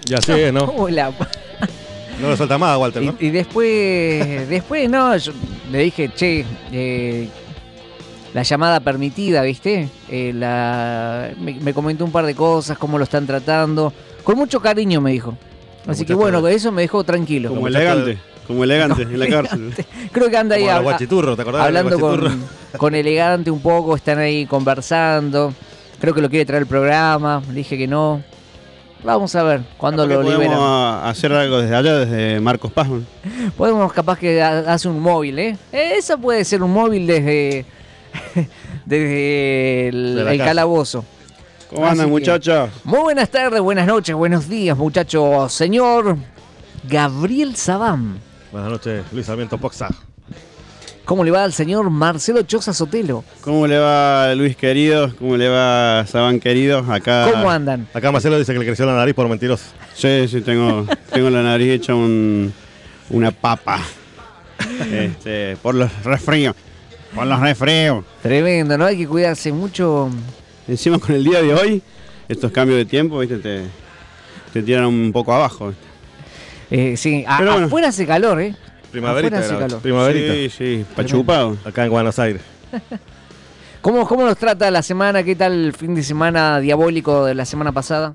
Y así es, ¿no? Hola. No lo suelta más, Walter, ¿no? Y después no, yo le dije, che, la llamada permitida, ¿viste? Me comentó un par de cosas, cómo lo están tratando. Con mucho cariño me dijo. Así que bueno, eso me dejó tranquilo. Como elegante en la cárcel. Creo que anda ahí Como Guachiturro, ¿te acordás? hablando con Elegante un poco, están ahí conversando. Creo que lo quiere traer el programa, le dije que no. Vamos a ver cuándo lo liberan. Podemos hacer algo desde allá, desde Marcos Paz. Podemos capaz que hace un móvil, ¿eh? Eso puede ser un móvil desde el calabozo. ¿Cómo andan, muchachos? Muy buenas tardes, buenas noches, buenos días, muchachos. Señor Gabriel Sabán. Buenas noches, Luis Sarmiento Poxa. ¿Cómo le va al señor Marcelo Choza Sotelo? ¿Cómo le va, Luis querido? ¿Cómo le va, Sabán querido? Acá. ¿Cómo andan? Acá Marcelo dice que le creció la nariz por mentiroso. Sí, tengo la nariz hecha una papa. Por los resfríos. Tremendo, ¿no? Hay que cuidarse mucho. Encima con el día de hoy, estos cambios de tiempo, ¿viste? Te tiran un poco abajo. Sí, afuera hace calor, ¿eh? Primaverita. Sí, pachupado. Acá en Buenos Aires. ¿Cómo nos trata la semana? ¿Qué tal el fin de semana diabólico de la semana pasada?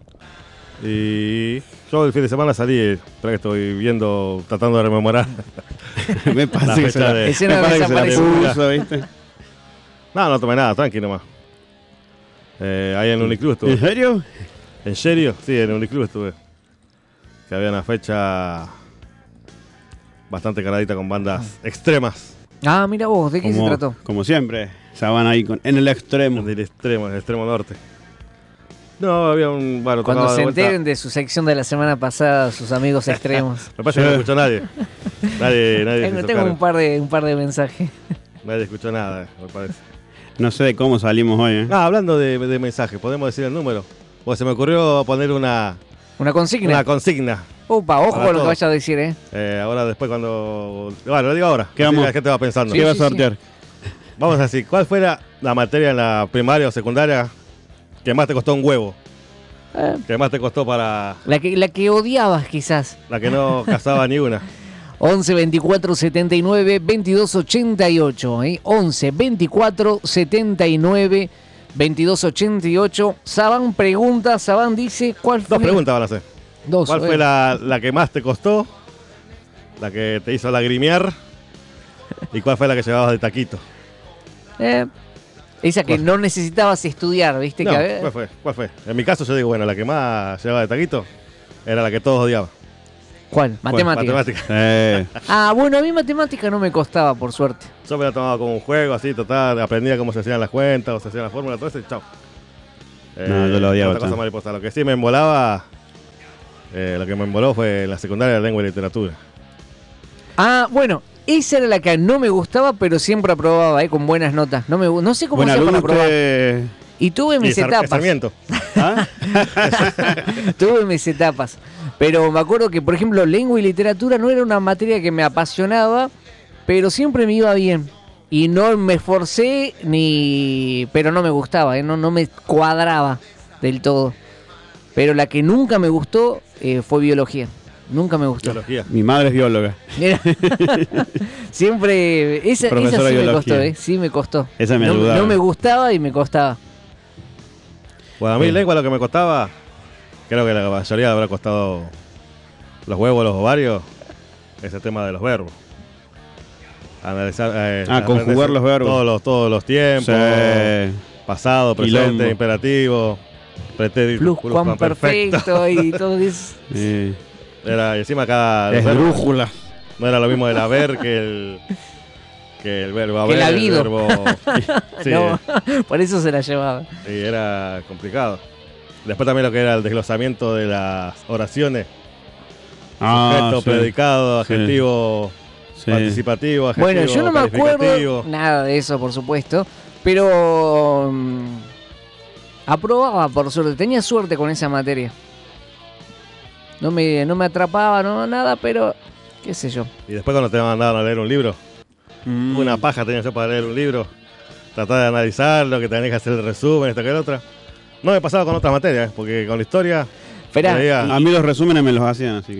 Y yo el fin de semana salí, espera que estoy tratando de rememorar. Me pasa que se la puso, ¿viste? No tomé nada, tranqui nomás. Ahí en Uniclub estuve. ¿En serio? ¿En serio? Sí, en Uniclub estuve. Que había una fecha bastante cargadita con bandas extremas. Ah, mira vos, ¿de qué se trató? Como siempre, se van ahí en el extremo. En el extremo norte. No, había un... Bueno, cuando se enteren de su sección de la semana pasada, sus amigos extremos. Me parece que no escuchó nadie. Nadie tengo un par de mensajes. Nadie escuchó nada, me parece. No sé de cómo salimos hoy, ¿eh? Hablando de mensajes, ¿podemos decir el número? Pues se me ocurrió poner una consigna. Una consigna. Opa, ojo con lo que vaya a decir, ahora después cuando... Bueno, lo digo ahora. ¿Qué vamos? La gente va pensando. ¿Qué va a sortear? Sí. Vamos a decir, ¿cuál fue la materia en la primaria o secundaria que más te costó un huevo? Que más te costó para... La que odiabas, quizás. La que no casaba ni una. 11 24 79 22 88. 11 24 79 22 88. Sabán pregunta, Sabán dice, ¿cuál fue? Dos preguntas van a hacer. Dos. ¿Cuál fue la que más te costó? La que te hizo lagrimear. ¿Y cuál fue la que llevabas de taquito? Esa que no necesitabas estudiar, ¿viste? No, ¿cuál fue? En mi caso yo digo, bueno, la que más llevaba de taquito era la que todos odiaban. ¿Cuál? Matemática. Bueno, a mí matemática no me costaba, por suerte. Yo me la tomaba como un juego, así, total, aprendía cómo se hacían las cuentas, o se hacían las fórmulas, todo eso, y chao. No, yo lo odiaba. Otra cosa mariposa. Lo que sí me embolaba, lo que me emboló fue la secundaria de lengua y literatura. Bueno, esa era la que no me gustaba, pero siempre aprobaba, con buenas notas. No sé cómo hacía para aprobar. Y tuve mis etapas. Sarmiento. Tuve mis etapas. Pero me acuerdo que, por ejemplo, lengua y literatura no era una materia que me apasionaba, pero siempre me iba bien. Y no me esforcé pero no me gustaba, no me cuadraba del todo. Pero la que nunca me gustó fue biología. Nunca me gustó. Biología. Mi madre es bióloga. Siempre. Esa sí me costó, sí me costó. Esa me ayudaba. No me gustaba y me costaba. Bueno, a mí lengua lo que me costaba, creo que la mayoría habrá costado los huevos, los ovarios, ese tema de los verbos. Analizar, conjugar los verbos. Todos los tiempos, pasado, presente, imperativo, pretérito, pluscuamperfecto y todo eso. Era, y encima cada... Esdrújula. No era lo mismo el haber que el verbo haber. El habido. El verbo, sí, no, por eso se la llevaba. Sí, era complicado. Después también lo que era el desglosamiento de las oraciones. Sujeto, predicado, adjetivo, participativo, adjetivo. Bueno, yo no me acuerdo nada de eso, por supuesto, pero aprobaba, por suerte. Tenía suerte con esa materia. No me atrapaba, nada, pero qué sé yo. Y después cuando te mandaban a leer un libro, una paja tenía yo para leer un libro, tratar de analizarlo, que tenías que hacer el resumen, esta que la otra. No me pasaba con otras materias, porque con la historia... A mí los resúmenes me los hacían, así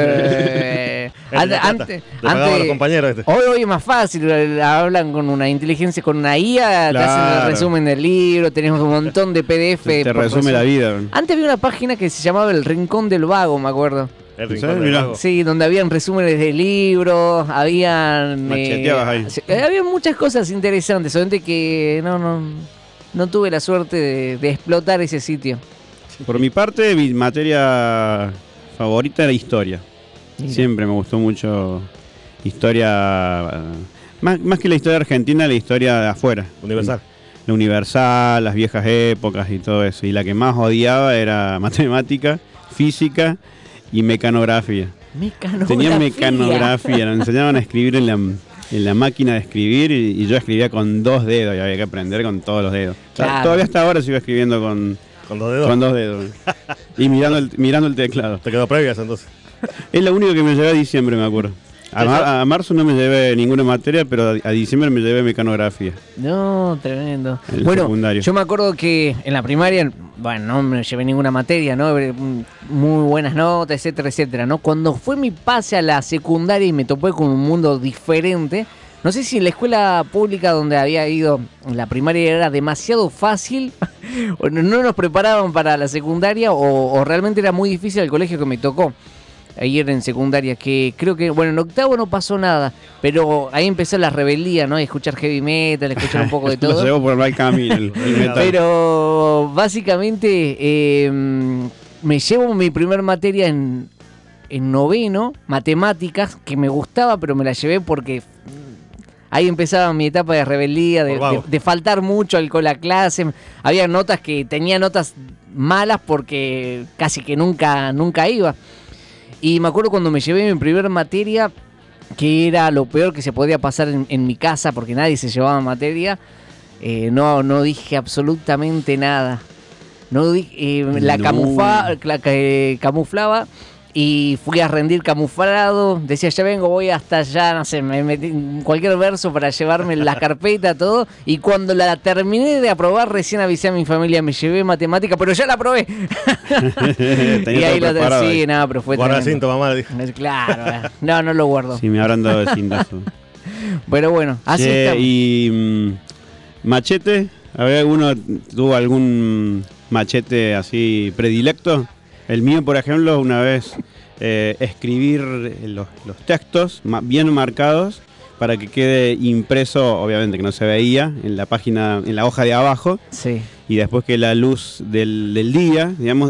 que... Antes, los compañeros. Hoy es más fácil, hablan con una inteligencia, con una IA, te hacen el resumen del libro, tenemos un montón de PDF. Te resume la vida. Antes había una página que se llamaba El Rincón del Vago, me acuerdo. El Rincón del Vago. Sí, donde habían resúmenes de libros, habían... Macheteabas ahí. Había muchas cosas interesantes, solamente que no tuve la suerte de explotar ese sitio. Por mi parte, mi materia favorita era historia. Mira. Siempre me gustó mucho historia, más que la historia argentina, la historia de afuera. Universal. La universal, las viejas épocas y todo eso. Y la que más odiaba era matemática, física y mecanografía. Tenía mecanografía, nos enseñaban a escribir en la máquina de escribir y yo escribía con 2 dedos y había que aprender con todos los dedos. Claro. Todavía hasta ahora sigo escribiendo con 2 dedos. Con 2 dedos. Y mirando el teclado. ¿Te quedó previas entonces? Es lo único que me llevé a diciembre, me acuerdo. A marzo no me llevé ninguna materia, pero a diciembre me llevé mecanografía. No, tremendo. Bueno, secundario. Yo me acuerdo que en la primaria, bueno, no me llevé ninguna materia, ¿no? Muy buenas notas, etcétera, etcétera, ¿no? Cuando fue mi pase a la secundaria y me topé con un mundo diferente, no sé si en la escuela pública donde había ido en la primaria era demasiado fácil, o no nos preparaban para la secundaria, o realmente era muy difícil el colegio que me tocó. Ayer en secundaria, que creo que, bueno, en octavo no pasó nada, pero ahí empezó la rebeldía, ¿no? Escuchar heavy metal, escuchar un poco de todo. Lo llevó por mal camino el metal. Pero básicamente me llevo mi primer materia en noveno, matemáticas, que me gustaba, pero me la llevé porque ahí empezaba mi etapa de rebeldía, de faltar mucho a la clase. Había notas que tenía notas malas porque casi que nunca iba. Y me acuerdo cuando me llevé mi primera materia, que era lo peor que se podía pasar en mi casa, porque nadie se llevaba materia, no dije absolutamente nada. Camuflaba y fui a rendir camuflado. Decía, ya vengo, voy hasta allá, no sé, me metí en cualquier verso para llevarme la carpeta, todo. Y cuando la terminé de aprobar, recién avisé a mi familia, me llevé matemática, pero ya la aprobé. Y ahí sí, nada, pero fue guarda el cinto, mamá. Claro, no lo guardo. Sí, me habrán dado de cintazo. Pero bueno, así estamos. Y machete, ¿tuvo algún machete así predilecto? El mío, por ejemplo, una vez escribir los textos bien marcados para que quede impreso, obviamente que no se veía, en la página, en la hoja de abajo. Sí. Y después que la luz del día, digamos,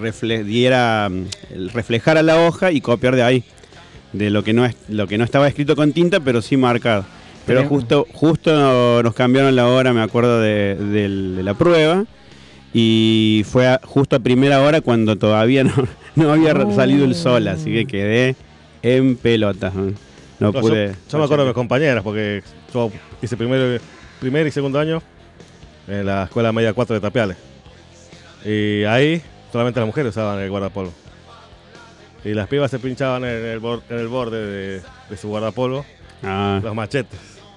reflejara la hoja y copiar de ahí, de lo que no estaba escrito con tinta, pero sí marcado. Pero justo nos cambiaron la hora, me acuerdo, de la prueba. Y fue justo a primera hora cuando todavía no había salido el sol, así que quedé en pelota. No pude. Yo me acuerdo de mis compañeras, porque yo hice primer y segundo año en la escuela media 4 de Tapiales. Y ahí solamente las mujeres usaban el guardapolvo. Y las pibas se pinchaban en el borde de su guardapolvo los machetes.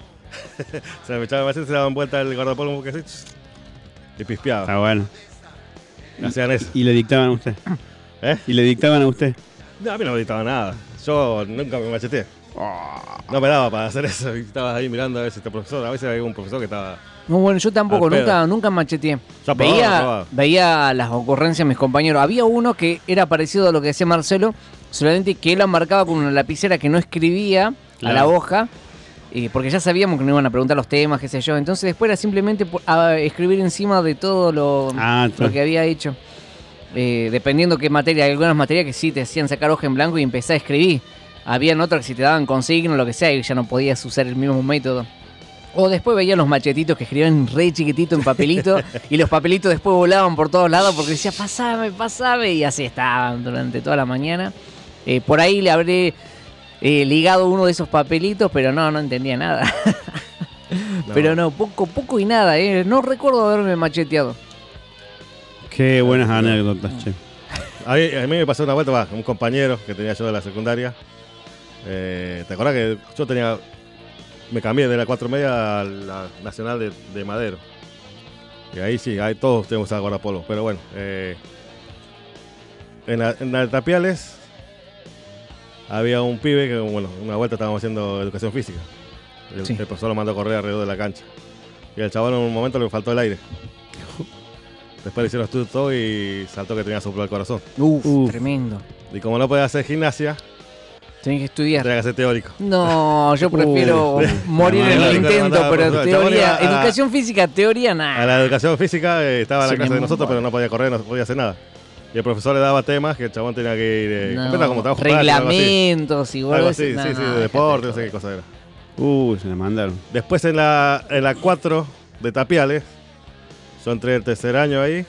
Se me echaban machetes, se daban vuelta el guardapolvo porque así. Y pispeaba. Está bueno. Hacían eso. ¿Y le dictaban a usted? ¿Y le dictaban a usted? No, a mí no me dictaba nada. Yo nunca me macheteé. No me daba para hacer eso. Estabas ahí mirando a veces este profesor. A veces había un profesor que estaba... No, bueno, yo tampoco, nunca macheteé. Veía las ocurrencias de mis compañeros. Había uno que era parecido a lo que decía Marcelo, solamente que él la marcaba con una lapicera que no escribía a la hoja. Porque ya sabíamos que no iban a preguntar los temas, qué sé yo. Entonces después era simplemente escribir encima de todo lo que había hecho. Dependiendo qué materia. Hay algunas materias que sí te hacían sacar hoja en blanco y empezar a escribir. Habían otras que si te daban consigno o lo que sea y ya no podías usar el mismo método. O después veía los machetitos que escribían re chiquitito en papelito y los papelitos después volaban por todos lados porque decía, pasame. Y así estaban durante toda la mañana. Por ahí le habré... ligado uno de esos papelitos, pero no entendía nada. Pero poco y nada, no recuerdo haberme macheteado. Qué buenas anécdotas, che. A mí me pasó una vuelta, un compañero que tenía yo de la secundaria. ¿Te acordás que yo me cambié de la 4 media a la Nacional de Madero? Y ahí sí, ahí todos tenemos a guardapolvo, pero bueno. en la de Tapiales había un pibe que, bueno, una vuelta estábamos haciendo educación física. El profesor lo mandó a correr alrededor de la cancha. Y al chaval en un momento le faltó el aire. Después le hicieron estudio todo y saltó que tenía soplo al corazón. Tremendo. Y como no podía hacer gimnasia, tenés que estudiar. Tenía que ser teórico. No, yo prefiero morir en el intento, pero teoría, educación física, teoría nada. A la educación física estaba en la clase de nosotros, pero no podía correr, no podía hacer nada. Y el profesor le daba temas que el chabón tenía que ir como trabajo reglamentos práctico, algo así. Sí, de deporte, no sé qué cosa era. Se la mandaron. Después en la 4 de Tapiales, yo entré el tercer año ahí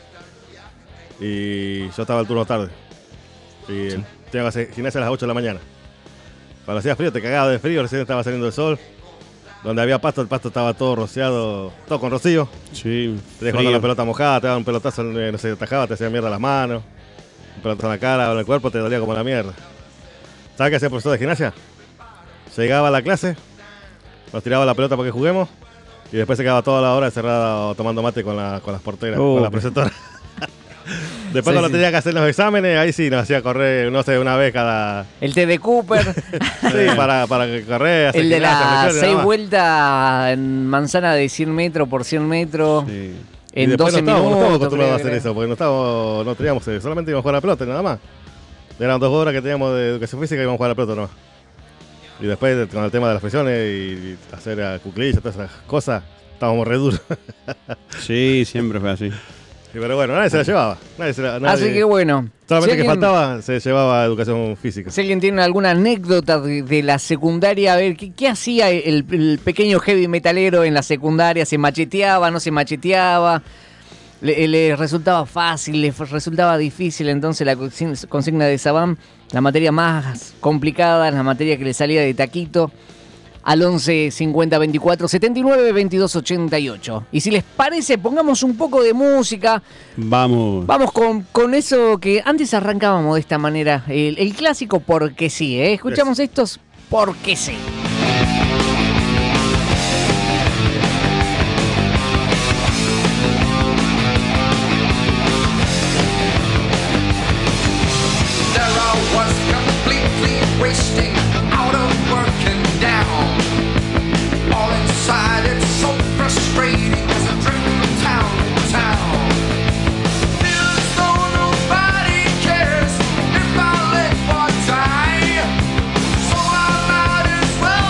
y yo estaba al turno tarde. Y tenía que hacer gimnasia a las 8 de la mañana. Cuando hacía frío, te cagaba de frío, recién estaba saliendo el sol. Donde había pasto, el pasto estaba todo rociado, todo con rocío. Sí. Te dejando la pelota mojada, te daban un pelotazo, no sé, te atajaba, te hacía mierda las manos. Un pelotazo en la cara o en el cuerpo, te dolía como la mierda. ¿Sabes qué hacía el profesor de gimnasia? Llegaba a la clase, nos tiraba la pelota para que juguemos y después se quedaba toda la hora encerrada tomando mate con las porteras, con la preceptora. Después cuando tenía que hacer los exámenes, ahí sí nos hacía correr, no sé, una vez cada... El té de Cooper. Sí, para correr. El de las 6 vueltas en manzana de 100 metros por 100 metros. Sí. En 12 minutos. No estábamos acostumbrados a hacer eso, porque no teníamos, solamente íbamos a jugar a la pelota, nada más. Eran 2 horas que teníamos de educación física y íbamos a jugar a la pelota nomás. Y después con el tema de las flexiones y hacer cuclillas, todas esas cosas, estábamos re duros. Sí, siempre fue así. Sí, pero bueno, nadie se la llevaba. Así que bueno. Solamente que faltaba, se llevaba educación física. Si alguien tiene alguna anécdota de la secundaria, a ver, ¿qué hacía el pequeño heavy metalero en la secundaria? ¿Se macheteaba, no se macheteaba? ¿Le resultaba fácil, le resultaba difícil? Entonces la consigna de Sabam, la materia más complicada, la materia que le salía de taquito, al 11 50 24 79 22 88. Y si les parece, pongamos un poco de música. Vamos con eso que antes arrancábamos de esta manera. El clásico porque sí, ¿eh? Escuchamos estos porque sí. Wasting out of work and down. All inside, it's so frustrating as I drink from town to town. Feels though nobody cares if I let one die. So I might as well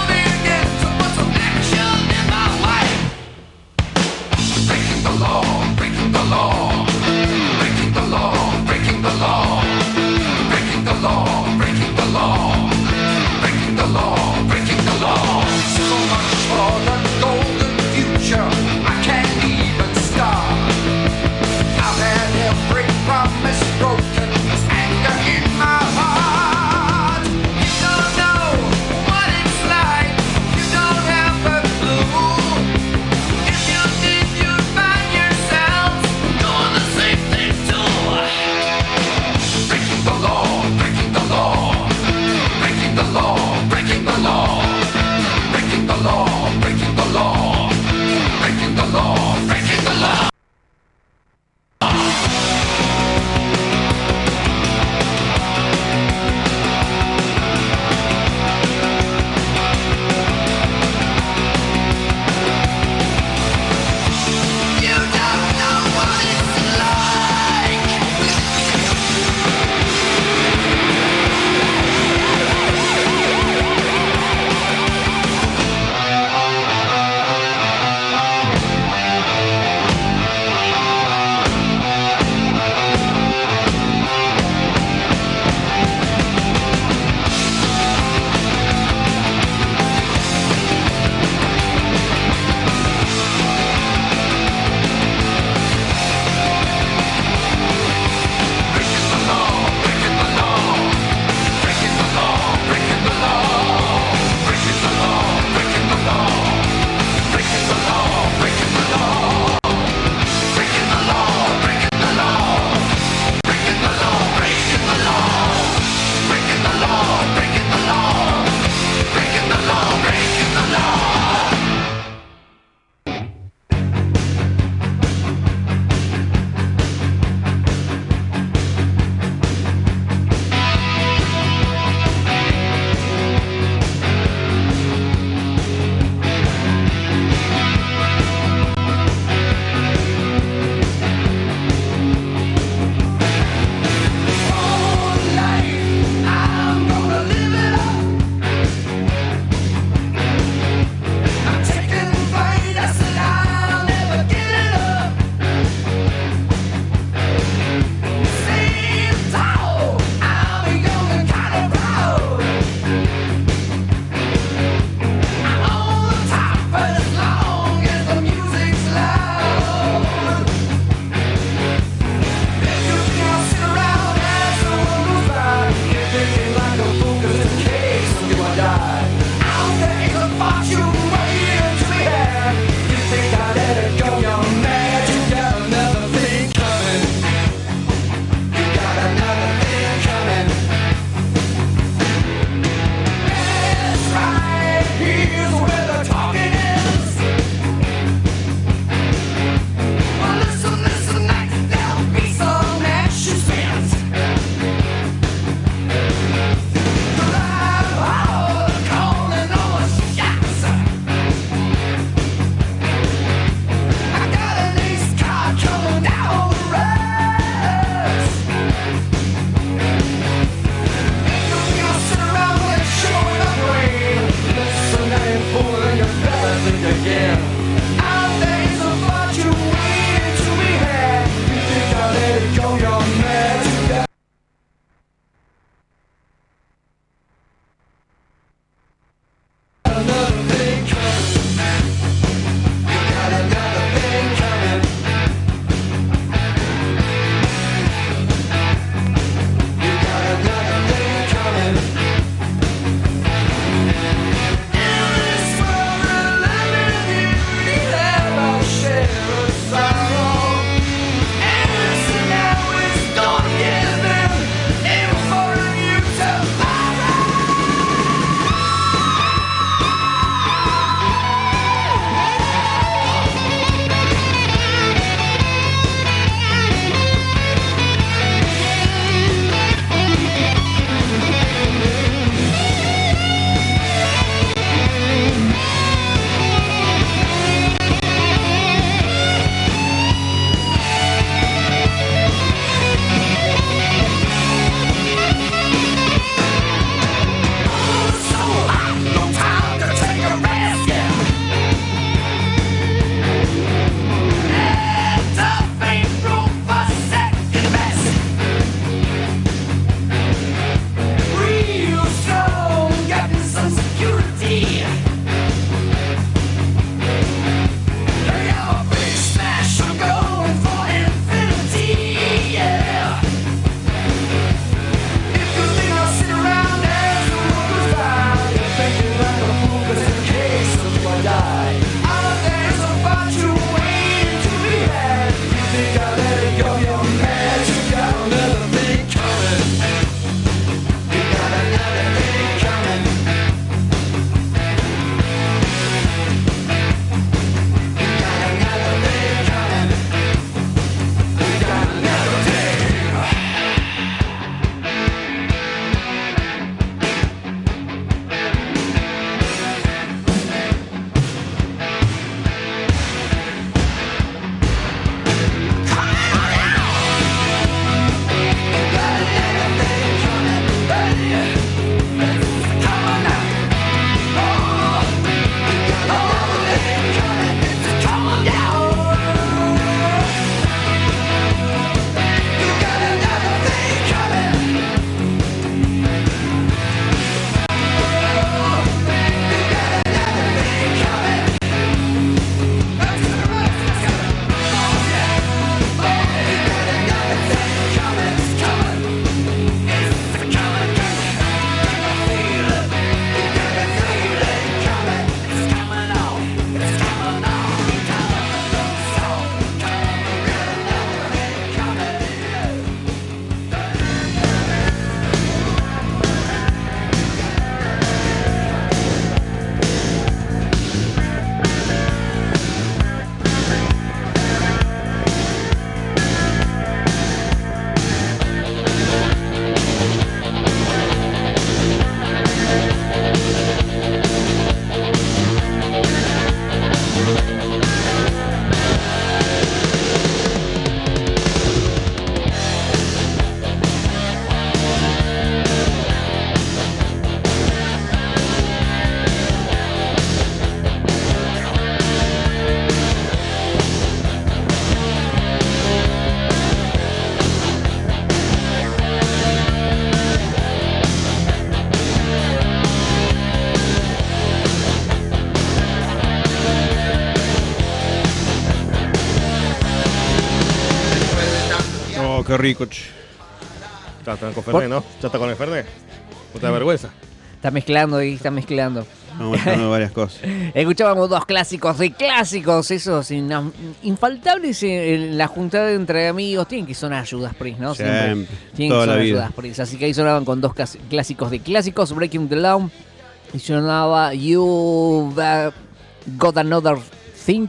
qué rico. Ya están con Fernet, ¿no? Ya está con el Fernet. No te da vergüenza. Está mezclando ahí, está mezclando. Estamos hablando varias cosas. Escuchábamos dos clásicos de clásicos, esos infaltables en la juntada entre amigos. Tienen que sonar Judas Priest, ¿no? Siempre, tienen toda que la sonar vida. Judas Priest. Así que ahí sonaban con dos clásicos de clásicos, Breaking the Law. Y sonaba You Got Another Thing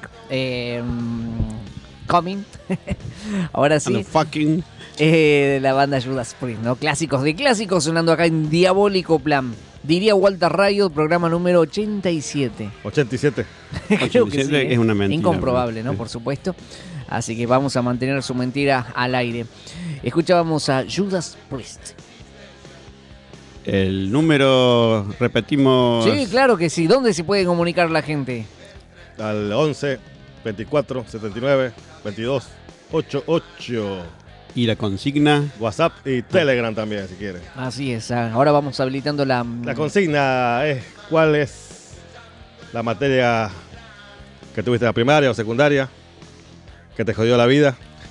Coming. Ahora sí. Fucking. De la banda Judas Priest, ¿no? Clásicos de clásicos sonando acá en Diabólico Plan. Diría Walter Riot, programa número 87. 87. Creo que sí, es una mentira. Incomprobable, ¿no? Sí. Por supuesto. Así que vamos a mantener su mentira al aire. Escuchábamos a Judas Priest. El número, repetimos. Sí, claro que sí. ¿Dónde se puede comunicar la gente? Al 11 24 79 22 88. Y la consigna. WhatsApp y Telegram también, si quieres. Así es. Ahora vamos habilitando la... La consigna es: ¿cuál es la materia que tuviste en la primaria o secundaria que te jodió la vida?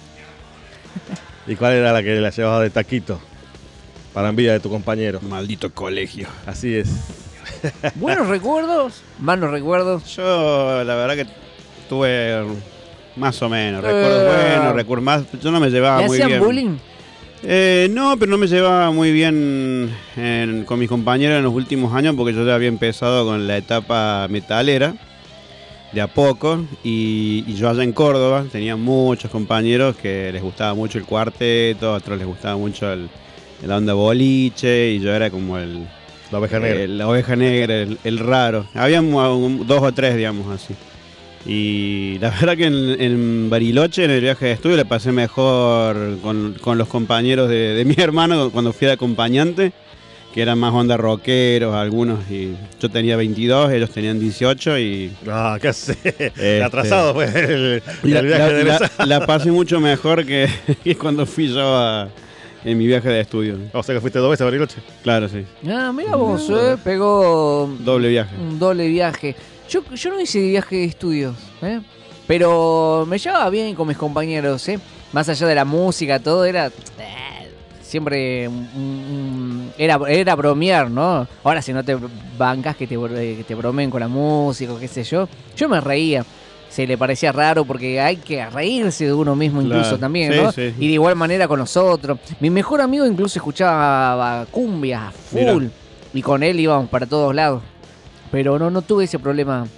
¿Y cuál era la que la llevabas de taquito para envidia de tu compañero? Maldito colegio. Así es. ¿Buenos recuerdos? ¿Malos recuerdos? Yo, la verdad que tuve más o menos. Recuerdos buenos, recuerdos más. Yo no me llevaba ¿Le muy hacían bien. bullying? No, pero no me llevaba muy bien con mis compañeros en los últimos años porque yo ya había empezado con la etapa metalera de a poco y yo allá en Córdoba tenía muchos compañeros que les gustaba mucho el cuarteto, a otros les gustaba mucho la onda boliche y yo era como La oveja negra. la oveja negra, el raro. Había dos o tres, digamos así. Y la verdad que en Bariloche, en el viaje de estudio, le pasé mejor con los compañeros de mi hermano cuando fui de acompañante, que eran más onda rockeros algunos. Y yo tenía 22, ellos tenían 18 y... Ah, ¿qué hace? Atrasado fue el viaje de egresado. la pasé mucho mejor que cuando fui yo en mi viaje de estudio. O sea que fuiste 2 veces a Bariloche. Claro, sí. Ah, mira vos, pegó Doble viaje. un doble viaje. Yo no hice viaje de estudios, pero me llevaba bien con mis compañeros, más allá de la música, todo era siempre era bromear, ¿no? Ahora si no te bancas que te bromeen con la música, o qué sé yo me reía. Se le parecía raro porque hay que reírse de uno mismo incluso Claro. también, Sí, ¿no? sí. Y de igual manera con los otros. Mi mejor amigo incluso escuchaba cumbia full. Mirá. Y con él íbamos para todos lados. Pero no tuve ese problema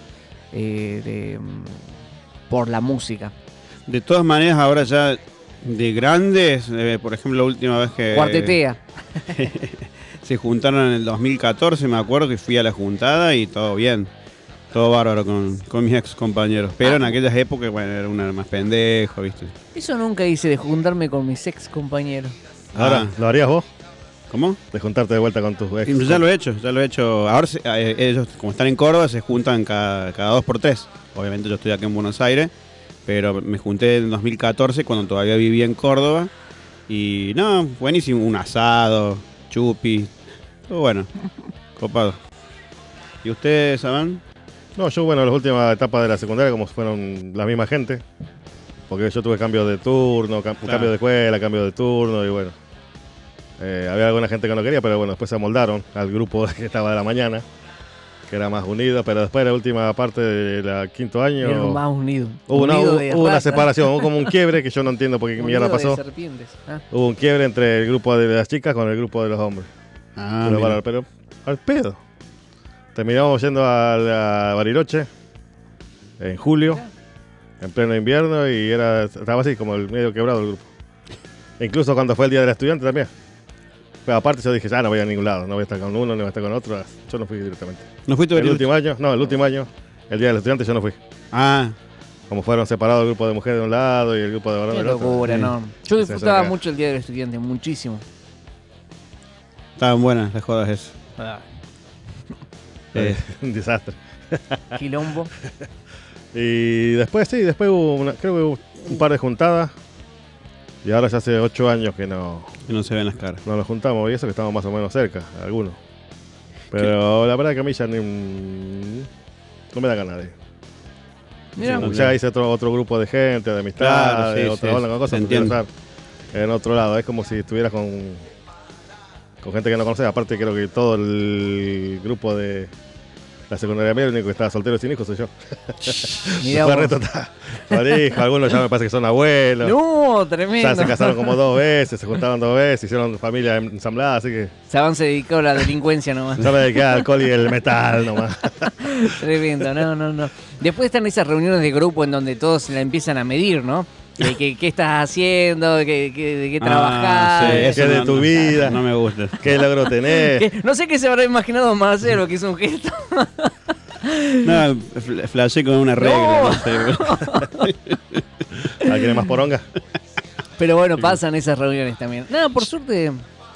por la música. De todas maneras, ahora ya de grandes, por ejemplo, la última vez que... Cuartetea. Se juntaron en el 2014, me acuerdo que fui a la juntada y todo bien. Todo bárbaro con mis ex compañeros. Pero en aquellas épocas, bueno, era una más pendejo, ¿viste? Eso nunca hice de juntarme con mis ex compañeros. Ahora, ¿lo harías vos? ¿Cómo? De juntarte de vuelta con tus ex. Y ya lo he hecho. Ahora ellos, como están en Córdoba, se juntan cada 2 por 3. Obviamente yo estoy aquí en Buenos Aires, pero me junté en 2014 cuando todavía vivía en Córdoba. Y no, buenísimo, un asado, chupi, todo bueno, copado. ¿Y ustedes, Saban? No, yo, bueno, las últimas etapas de la secundaria, como fueron la misma gente, porque yo tuve cambio de turno, cambio de escuela, cambio de turno, y bueno, había alguna gente que no quería, pero bueno, después se amoldaron al grupo que estaba de la mañana, que era más unido, pero después de la última parte del quinto año... Era más unido. Hubo Unido una raza. separación, hubo como un quiebre que yo no entiendo por qué mierda Unido de pasó. serpientes. Ah. Hubo un quiebre entre el grupo de las chicas con el grupo de los hombres. Pero al pedo. Terminamos yendo a Bariloche en julio, en pleno invierno, y estaba así como el medio quebrado el grupo. Incluso cuando fue el día del estudiante también. Pero aparte yo dije, no voy a ningún lado, no voy a estar con uno, no voy a estar con otro. Yo no fui directamente. ¿No fuiste a El Bariloche? último año, el día del estudiante yo no fui. Ah, Como fueron separados el grupo de mujeres de un lado y el grupo de varones Qué del otro. locura, Sí. ¿no? Yo disfrutaba acá. mucho el día del estudiante, muchísimo. estaban buenas las jodas esas. Un desastre. Quilombo. Y después hubo creo que hubo un par de juntadas. Y ahora ya hace 8 años que no Que no se ven las caras. nos juntamos, y eso que estamos más o menos cerca, algunos. Pero la verdad que a mí ya no me da ganas de ir. Mira, Sí, Ya hice otro grupo de gente, de amistad, Claro, sí, de otra sí, onda con cosas. se prefiero entiende. estar en otro lado. Es como si estuvieras con gente que no conoces. Aparte, creo que todo el grupo de la secundaria mía, el único que estaba soltero y sin hijos soy yo. Mirá Fue vos. re total. Algunos ya me parece que son abuelos. No, Ya tremendo. se casaron como 2 veces, se juntaron 2 veces, hicieron familia ensamblada, así que Saban se dedicó a la delincuencia nomás. yo me dediqué al alcohol y el metal nomás. Tremendo, no. Después están esas reuniones de grupo en donde todos se la empiezan a medir, ¿no? ¿Qué estás haciendo? ¿De qué trabajás? sí, ¿Qué eso de tu vida? No me gusta. ¿Qué logro tenés? No sé qué se habrá imaginado Marcelo, que es un gesto. No, flashé con una regla. No sé. ¿Alguien más poronga? Pero bueno, pasan esas reuniones también. Nada, por suerte,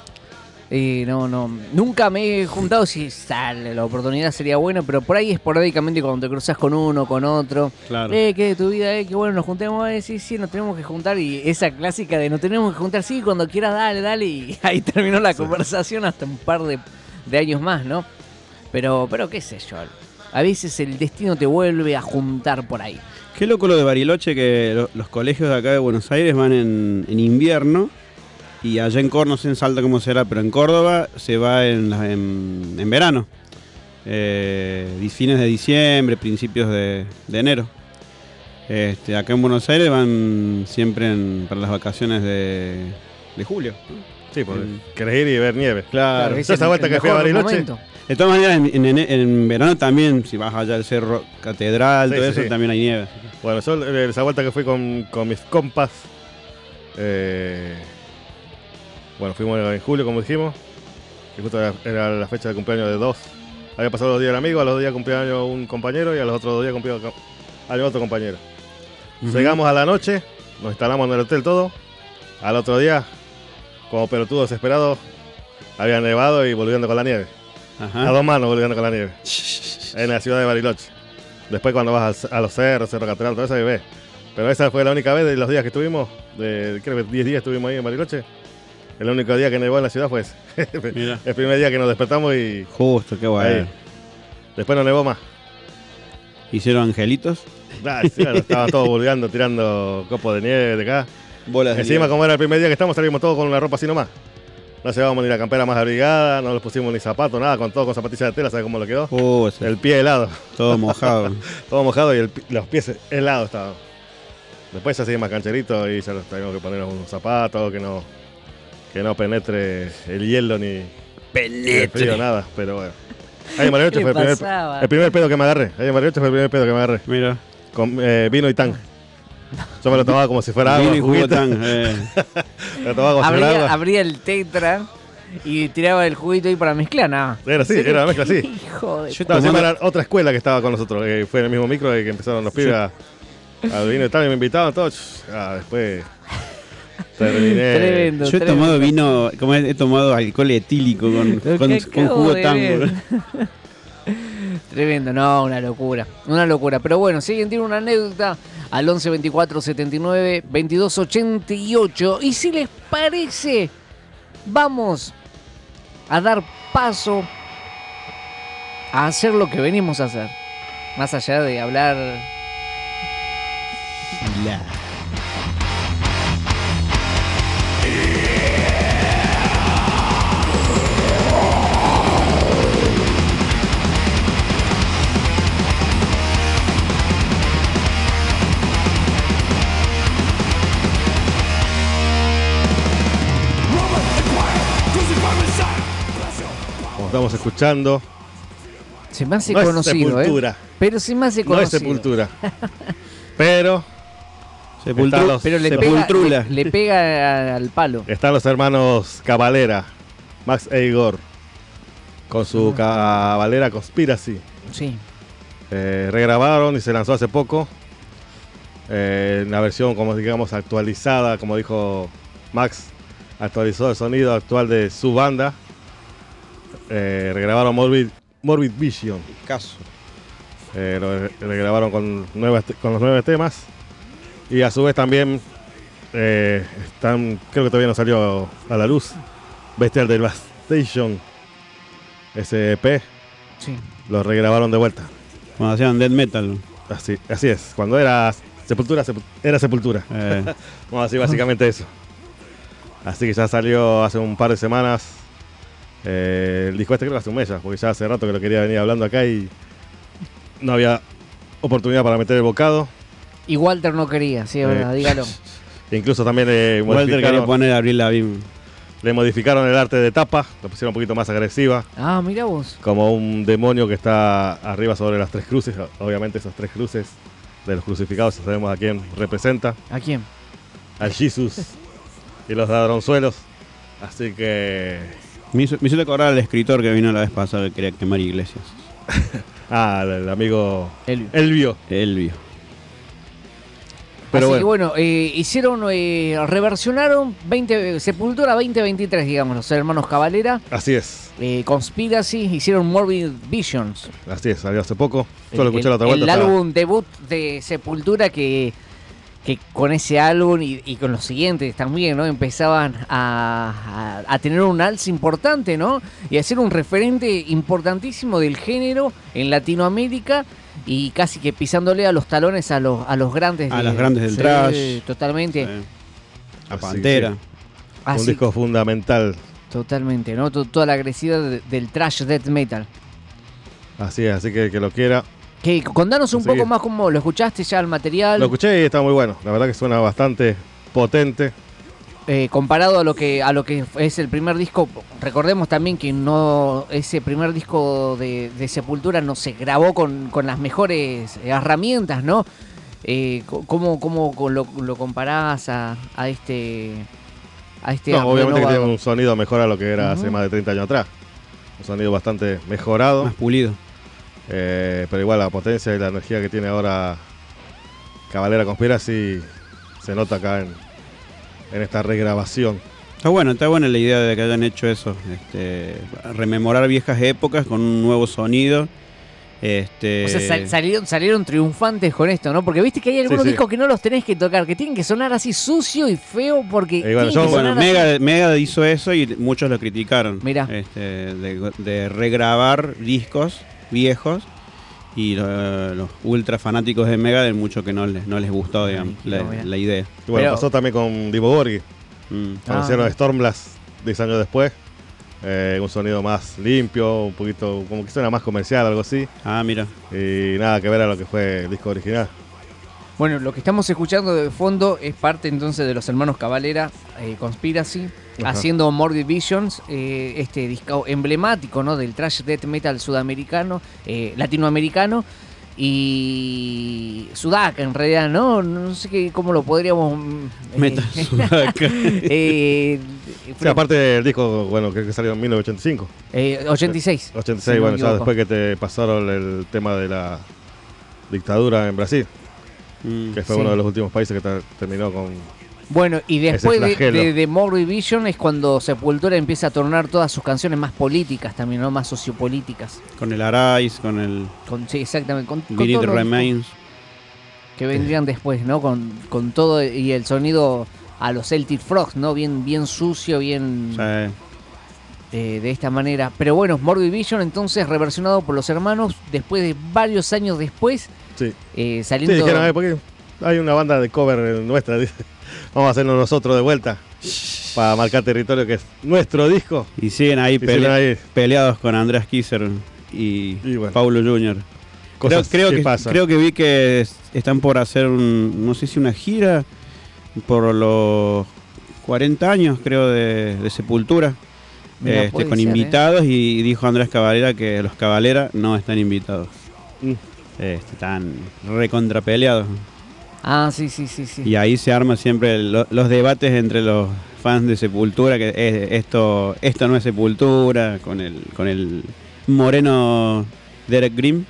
nunca me he juntado. Si sale la oportunidad sería buena, pero por ahí esporádicamente cuando te cruzas con uno, con otro. Claro. ¿Qué de tu vida? Qué bueno, nos juntemos. Sí, nos tenemos que juntar. Y esa clásica de nos tenemos que juntar, sí, cuando quieras, dale. Y ahí terminó la conversación hasta un par de años más, ¿no? Pero qué sé yo. A veces el destino te vuelve a juntar por ahí. Qué loco lo de Bariloche, que los colegios de acá de Buenos Aires van en invierno y allá en Córdoba, no sé en Salta cómo será, pero en Córdoba se va en verano. Fines de diciembre, principios de enero. Acá en Buenos Aires van siempre para las vacaciones de julio. Sí, porque querés ir y ver nieve. Claro. es esa el- vuelta el que fui a mejor Bariloche. momento. De todas maneras, en verano también, si vas allá al Cerro Catedral, Sí, todo sí, eso, sí. también hay nieve. Bueno, yo esa vuelta que fui con mis compas, bueno, fuimos en julio, como dijimos, que justo era la fecha de cumpleaños de 2. Había pasado los días del amigo, a los 2 días cumpleaños un compañero y a los otros 2 días cumpleaños otro compañero. Llegamos a la noche, nos instalamos en el hotel todo. Al otro día, como pelotudos desesperados, había nevado y volviendo con la nieve. Ajá. A 2 manos volviendo con la nieve. En la ciudad de Bariloche. Después cuando vas a los cerros, Cerro Catedral, todo eso ahí ves. Pero esa fue la única vez de los días que estuvimos, creo que 10 días estuvimos ahí en Bariloche. El único día que nevó en la ciudad fue ese. Mira. El primer día que nos despertamos y Justo, qué bueno. ahí. Después no nevó más. ¿Hicieron angelitos? Sí, bueno, estaban todos volviendo, tirando copos de nieve de acá. Bolas Encima, como era el primer día que estamos, salimos todos con la ropa así nomás. No llevábamos ni la campera más abrigada, no les pusimos ni zapatos, nada, con zapatillas de tela, ¿sabes cómo lo quedó? El pie helado, todo mojado. todo mojado y los pies helados estaban. Después ya seguimos más cancherito y ya nos tenemos que poner unos zapatos, algo que no penetre el hielo ni el frío, nada, pero bueno. Ahí en Bariloche ¿Qué fue pasaba? el primer pedo que me agarré. Ahí en Bariloche fue el primer pedo que me agarré. Mira. Con vino y tan. Yo me lo tomaba como si fuera agua. Vino y jugo juguito. tan. Me lo tomaba como si fuera agua. Abría el tetra y tiraba el juguito ahí para mezclar, nada. Era así, era la mezcla así. Hijo de... Yo No, encima tomando- era otra escuela que estaba con nosotros, que fue en el mismo micro y que empezaron los pibes al vino y tal, y me invitaban todos. Después terminé. Tremendo. Yo he tomado vino, como he tomado alcohol etílico con que con acabo jugo de tan. ver. Tremendo, no, una locura. Pero bueno, si alguien tiene una anécdota, al 11 24 79 22 88. Y si les parece, vamos a dar paso a hacer lo que venimos a hacer. Más allá de hablar. Como estamos escuchando, Se me hace no es conocido, Sepultura, Pero se me hace no es conocido. Sepultura. Pero Están los- Pero le Sepultrula. pega al palo. están los hermanos Cavalera, Max e Igor, con su Cavalera Conspiracy. Sí. Regrabaron y se lanzó hace poco. Una versión, como digamos, actualizada, como dijo Max, actualizó el sonido actual de su banda. Regrabaron Morbid Vision. Caso. Lo regrabaron con los 9 temas. Y a su vez también creo que todavía no salió a la luz, Bestial Devastation, ese EP, Sí. lo regrabaron de vuelta. Cuando hacían death metal. Así es, cuando era Sepultura, era Sepultura. Eh, Vamos a decir básicamente eso. Así que ya salió hace un par de semanas. El disco este creo que hace un mes ya, porque ya hace rato que lo quería venir hablando acá y no había oportunidad para meter el bocado. Y Walter no quería, sí, es verdad, dígalo. Incluso también Walter quería poner a Avril Lavigne. Le modificaron el arte de tapa, lo pusieron un poquito más agresiva. Ah, mira vos. Como un demonio que está arriba sobre las 3 cruces. Obviamente esas 3 cruces de los crucificados, sabemos a quién representa. ¿A quién? Al Jesús y los ladronzuelos. Así que... Me hizo recordar al escritor que vino la vez pasada que quería quemar iglesias. el amigo Elvio. Elvio. Pero así bueno. Que bueno, hicieron, reversionaron Sepultura 2023, digamos, los hermanos Cavalera. Así es. Conspiracy, hicieron Morbid Visions. Así es, salió hace poco. Yo lo escuché la otra vuelta. El álbum debut de Sepultura que con ese álbum y con los siguientes también, ¿no? Empezaban a tener un alce importante, ¿no? Y a ser un referente importantísimo del género en Latinoamérica y casi que pisándole a los talones a los grandes. A los grandes del thrash. Totalmente. Sí. A Pantera. Sí. Un disco fundamental. Totalmente, ¿no? Toda la agresividad del thrash death metal. Así es, así que el que lo quiera... Contanos un poco más cómo lo escuchaste ya el material. Lo escuché y está muy bueno. La verdad que suena bastante potente. Comparado a lo que es el primer disco, recordemos también que ese primer disco de Sepultura no se grabó con las mejores herramientas, ¿no? ¿Cómo lo comparás a este? No, obviamente que tiene un sonido mejor a lo que era hace más de 30 años atrás. Un sonido bastante mejorado. Más pulido. Pero igual la potencia y la energía que tiene ahora Cavalera Conspiracy se nota acá en esta regrabación. Está buena la idea de que hayan hecho eso, rememorar viejas épocas con un nuevo sonido. O sea, salieron triunfantes con esto, ¿no? Porque viste que hay algunos discos que no los tenés que tocar, que tienen que sonar así sucio y feo porque... Mega hizo eso y muchos lo criticaron. Mirá. De regrabar discos viejos y los ultra fanáticos de Megadeth mucho que no les gustó, digamos, la idea. Y bueno, pasó también con Dimmu Borgir. Cuando hicieron Stormblast 10 años después, un sonido más limpio, un poquito como que suena más comercial, algo así. Mira. Y nada que ver a lo que fue el disco original. Bueno, lo que estamos escuchando de fondo es parte entonces de los hermanos Cavalera, Conspiracy, haciendo Morbid Visions, este disco emblemático, ¿no? Del thrash death metal sudamericano, latinoamericano y sudaca en realidad, no sé cómo lo podríamos metal sudaca. Sí, aparte del disco, bueno, creo que salió en 1985. 86. 86, bueno, ya después que te pasaron el tema de la dictadura en Brasil. Que fue uno de los últimos países que terminó con... Bueno, y después de Morbid Vision es cuando Sepultura empieza a tornar todas sus canciones más políticas también, ¿no? Más sociopolíticas. Con el Arise, sí, exactamente. Con Beat It Remains. Que vendrían después, ¿no? Con todo y el sonido a los Celtic Frogs, ¿no? Bien sucio, bien... Sí. De esta manera. Pero bueno, Morbid Vision entonces reversionado por los hermanos después de varios años después. Sí. Saliendo... Sí, dijeron, porque hay una banda de cover nuestra, vamos a hacerlo nosotros de vuelta para marcar territorio que es nuestro disco. Y siguen ahí, peleados con Andreas Kisser y bueno, Paulo Jr. Creo que vi que están por hacer no sé si una gira por los 40 años, creo, de Sepultura. Mirá, con invitados, y dijo Andrés Cavalera que los Cavalera no están invitados. Están recontrapeleados. Sí. Y ahí se arman siempre los debates entre los fans de Sepultura, que esto no es Sepultura, con el moreno Derek Grimm.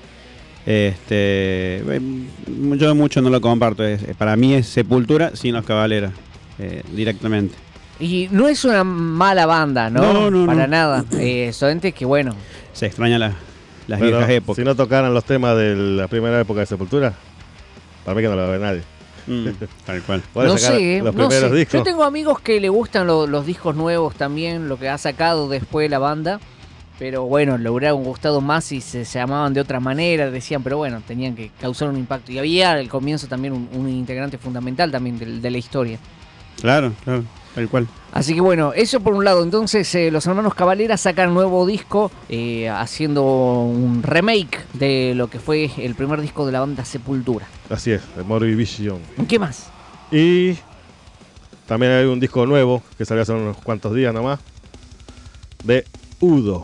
Yo mucho no lo comparto. Para mí es Sepultura sin los Cavalera, directamente. Y no es una mala banda, ¿no? No, para nada. Solamente que bueno. Se extraña las viejas épocas. Si no tocaran los temas de la primera época de Sepultura, para mí que no lo va a ver nadie. Tal cual. No sé, los primeros discos. Yo tengo amigos que le gustan los discos nuevos también, lo que ha sacado después la banda. Pero bueno, le hubieran gustado más si se llamaban de otra manera, decían, pero bueno, tenían que causar un impacto. Y había al comienzo también un integrante fundamental también de la historia. Claro. Tal cual. Así que bueno, eso por un lado. Entonces los hermanos Cavalera sacan nuevo disco haciendo un remake de lo que fue el primer disco de la banda Sepultura. Así es, de Morbid Vision. ¿Qué más? Y también hay un disco nuevo que salió hace unos cuantos días nomás, de Udo.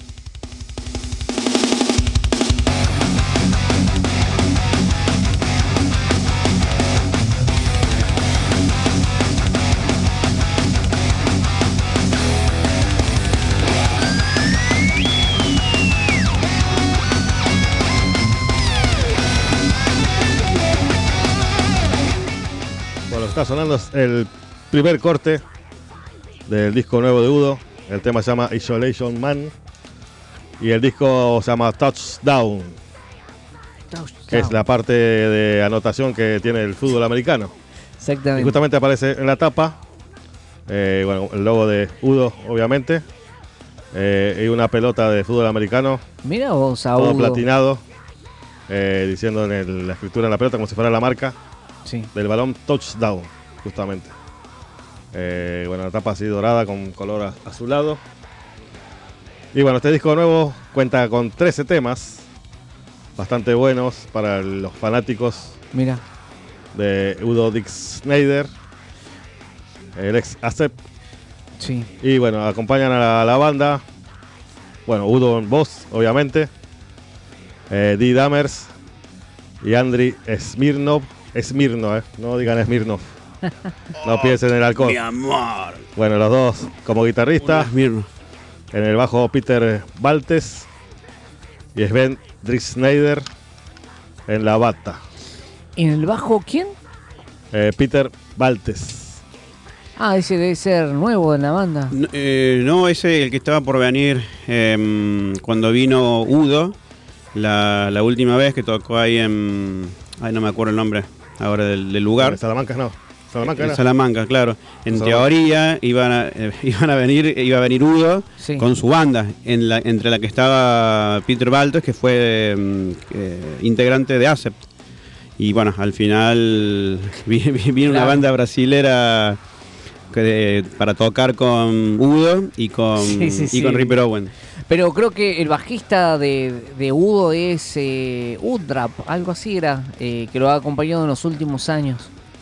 Bueno, está sonando el primer corte del disco nuevo de Udo. El tema se llama Isolation Man y el disco se llama Touchdown, que es la parte de anotación que tiene el fútbol americano. Exactamente. Y justamente aparece en la tapa, bueno, el logo de Udo, obviamente, y una pelota de fútbol americano, Mira vos, a todo Udo. platinado, diciendo la escritura en la pelota como si fuera la marca Sí. del balón Touchdown, justamente. Bueno, la tapa así dorada con color azulado. Y bueno, este disco nuevo cuenta con 13 temas bastante buenos para los fanáticos Mira. de Udo Dix Snyder, el ex ASEP. Sí. Y bueno, acompañan a la banda, bueno, Udo en voz, obviamente, Dee Dammers y Andriy Smirnov, no digan Smirnov, no piensen en el alcohol. Mi amor. Bueno, los dos como guitarristas, en el bajo Peter Baltes y Sven Dix Snyder en la bata. ¿En el bajo quién? Peter Baltes. Ah, ese debe ser nuevo en la banda. No, ese el que estaba por venir cuando vino Udo, la última vez que tocó ahí en... Ay, no me acuerdo el nombre ahora del lugar. Salamanca no. Salamanca En era. Salamanca, claro. En Salamanca. teoría iba a venir Udo Sí. con su banda, entre la que estaba Peter Baltes, que fue integrante de ASEP. Y bueno, al final vino una Claro. banda brasilera para tocar con Udo y con, Sí, sí, y sí. con Ripper Owen. Pero creo que el bajista de Udo es Udrap, algo así era, que lo ha acompañado en los últimos años.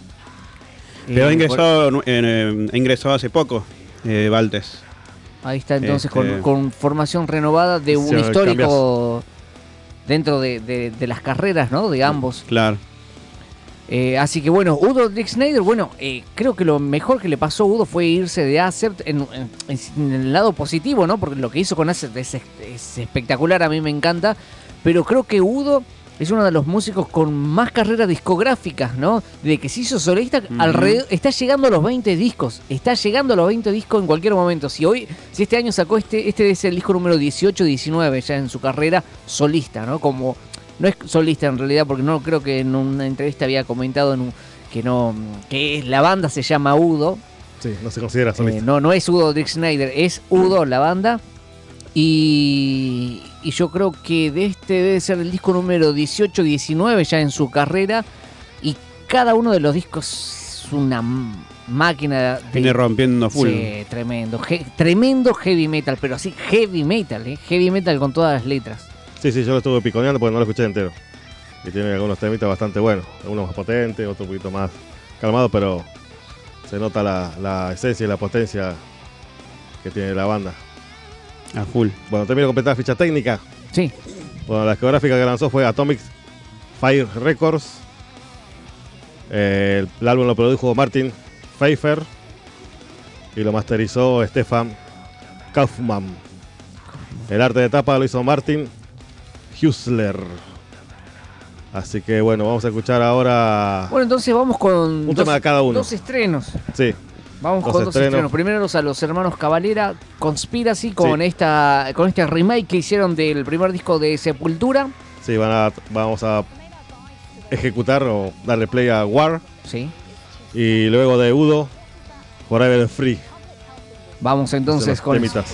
Pero ha ingresado hace poco, Baltes. Ahí está entonces Este- con formación renovada de un Sí, histórico dentro de las carreras, ¿no? De ambos. Claro. Así que bueno, Udo Dix Snyder, bueno, creo que lo mejor que le pasó a Udo fue irse de ASEP en el lado positivo, ¿no? Porque lo que hizo con ASEP es espectacular, a mí me encanta, pero creo que Udo es uno de los músicos con más carreras discográficas, ¿no? De que se hizo solista, alrededor, está llegando a los 20 discos, en cualquier momento. Si este año sacó este debe ser el disco número 18, 19 ya en su carrera solista, ¿no? Como no es solista en realidad, porque no creo que en una entrevista había comentado que la banda se llama Udo. Sí, no se considera solista. No es Udo Dix Snyder, es Udo la banda. Y yo creo que de este debe ser el disco número 18, 19 ya en su carrera. Y cada uno de los discos es una máquina de... Viene rompiendo full. Sí, tremendo. Tremendo heavy metal, pero así heavy metal, heavy metal con todas las letras. Sí, yo lo estuve piconeando porque no lo escuché entero. Y tiene algunos temitas bastante buenos. Algunos más potentes, otros un poquito más calmados, pero se nota la esencia y la potencia que tiene la banda. A full. Bueno, termino de completar ficha técnica. Sí, Bueno, la discográfica que lanzó fue Atomic Fire Records. El álbum lo produjo Martin Pfeiffer y lo masterizó Stefan Kaufmann. El arte de tapa lo hizo Martin Husler. Así que bueno, vamos a escuchar ahora bueno, entonces vamos con un tema de cada uno. dos estrenos. Sí, Vamos Dos con dos estrenos. estrenos. Primero a los hermanos Cavalera, Conspiracy, con este remake que hicieron del primer disco de Sepultura. sí, vamos a ejecutar o darle play a War. Sí. Y luego de Udo, Forever Free. Vamos entonces Los con eso. temitas.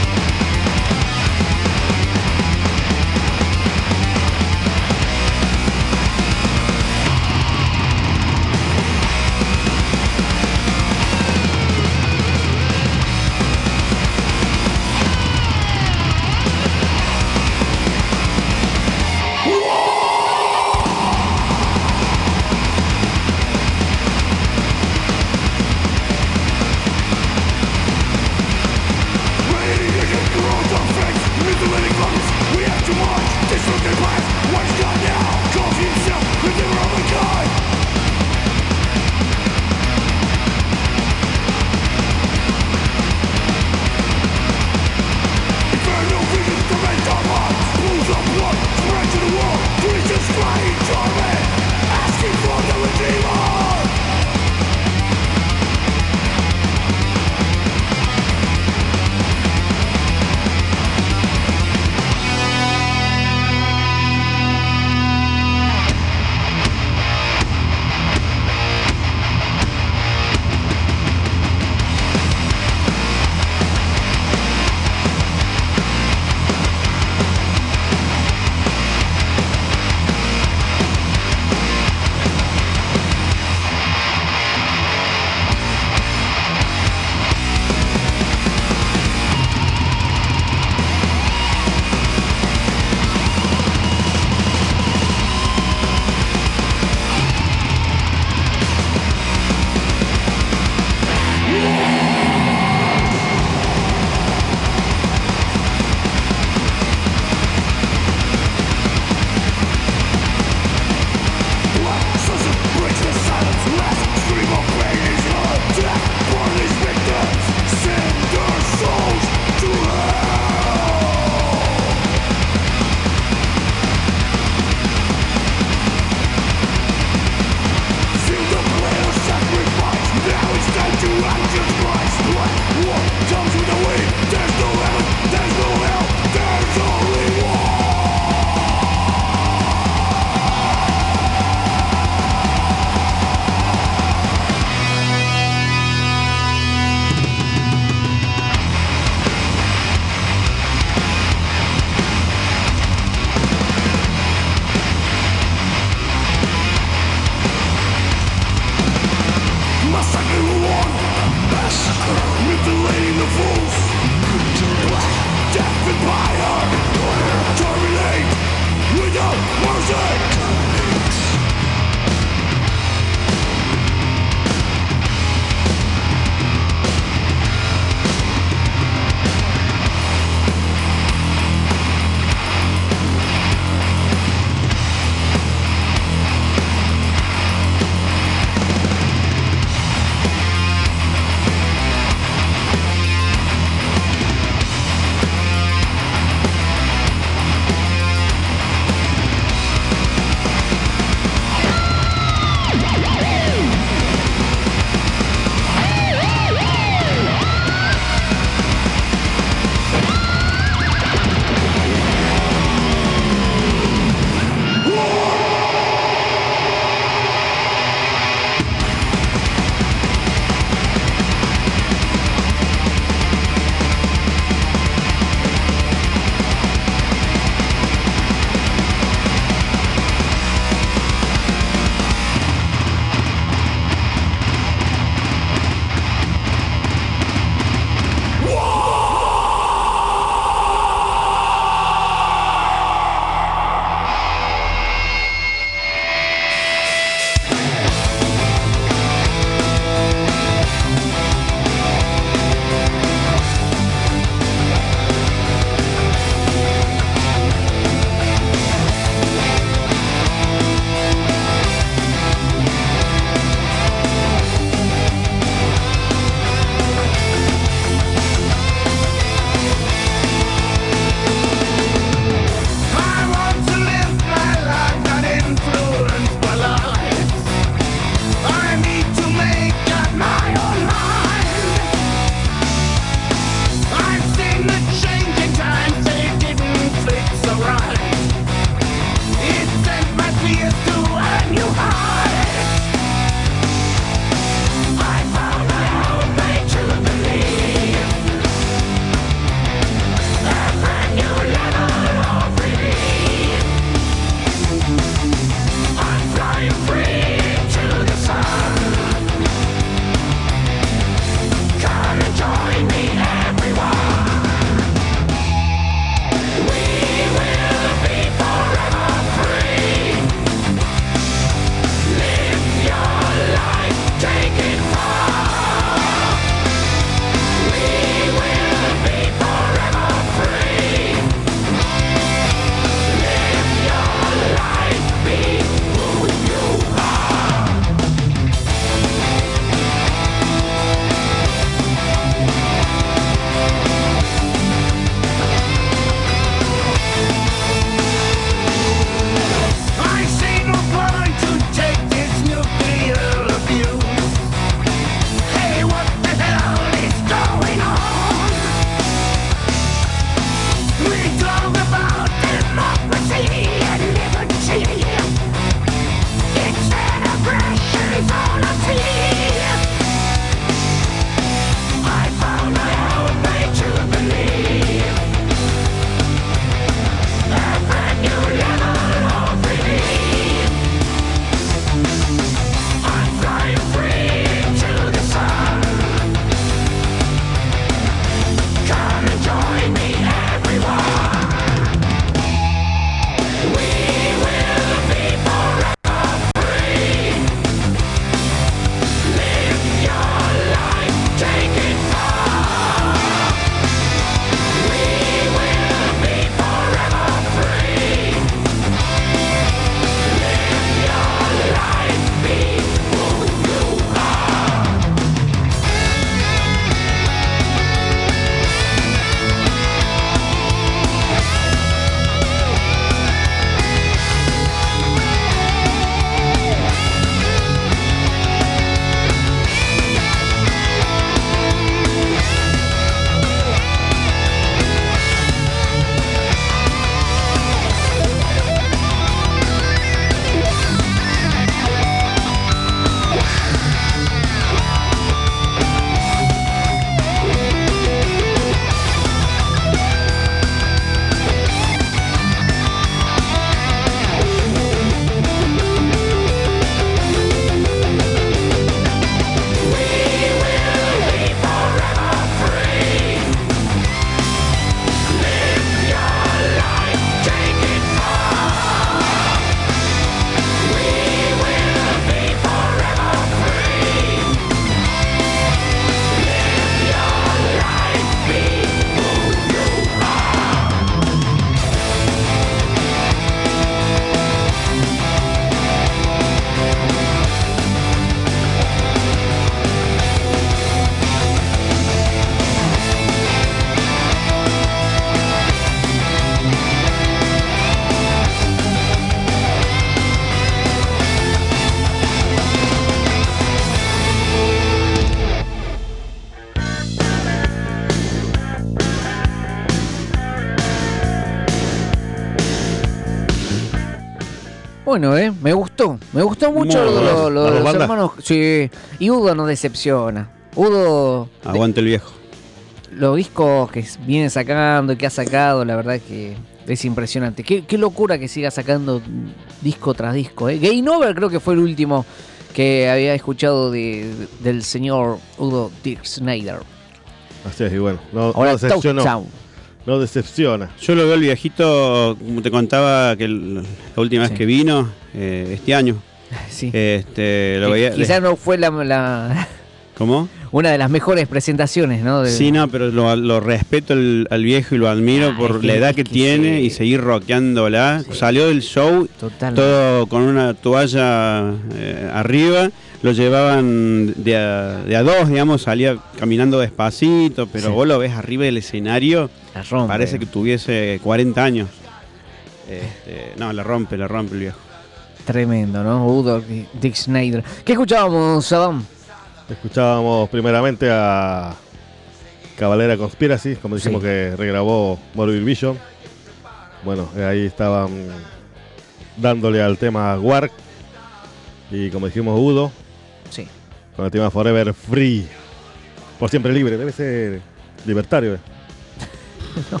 Bueno, me gustó mucho lo de los hermanos. Sí, y Udo nos decepciona. Udo... Aguante el viejo. Los discos que viene sacando y que ha sacado, la verdad es que es impresionante. Qué locura que siga sacando disco tras disco. Game Over creo que fue el último que había escuchado del señor Udo Dirk Schneider. Así es, y bueno, no Ahora decepcionó. No decepciona. Yo lo veo el viejito, como te contaba, que la última vez que vino, este año. Sí. Lo veía. Quizás no fue la ¿Cómo? una de las mejores presentaciones, ¿no? Sí, no, pero lo respeto al viejo y lo admiro por la edad que tiene y seguir rockeándola. Sí. Salió del show todo con una toalla arriba. Lo llevaban de a dos, digamos, salía caminando despacito, pero vos lo ves arriba del escenario, parece que tuviese 40 años. No, la rompe el viejo. Tremendo, ¿no? Udo Dirk Schneider. ¿Qué escuchábamos, Adam? Escuchábamos primeramente a Cavalera Conspiracy, como dijimos que regrabó Morbid Vision. Bueno, ahí estaban dándole al tema Wark. Y como dijimos, Udo. Sí. Con el tema Forever Free. Por siempre libre. Debe ser libertario. No.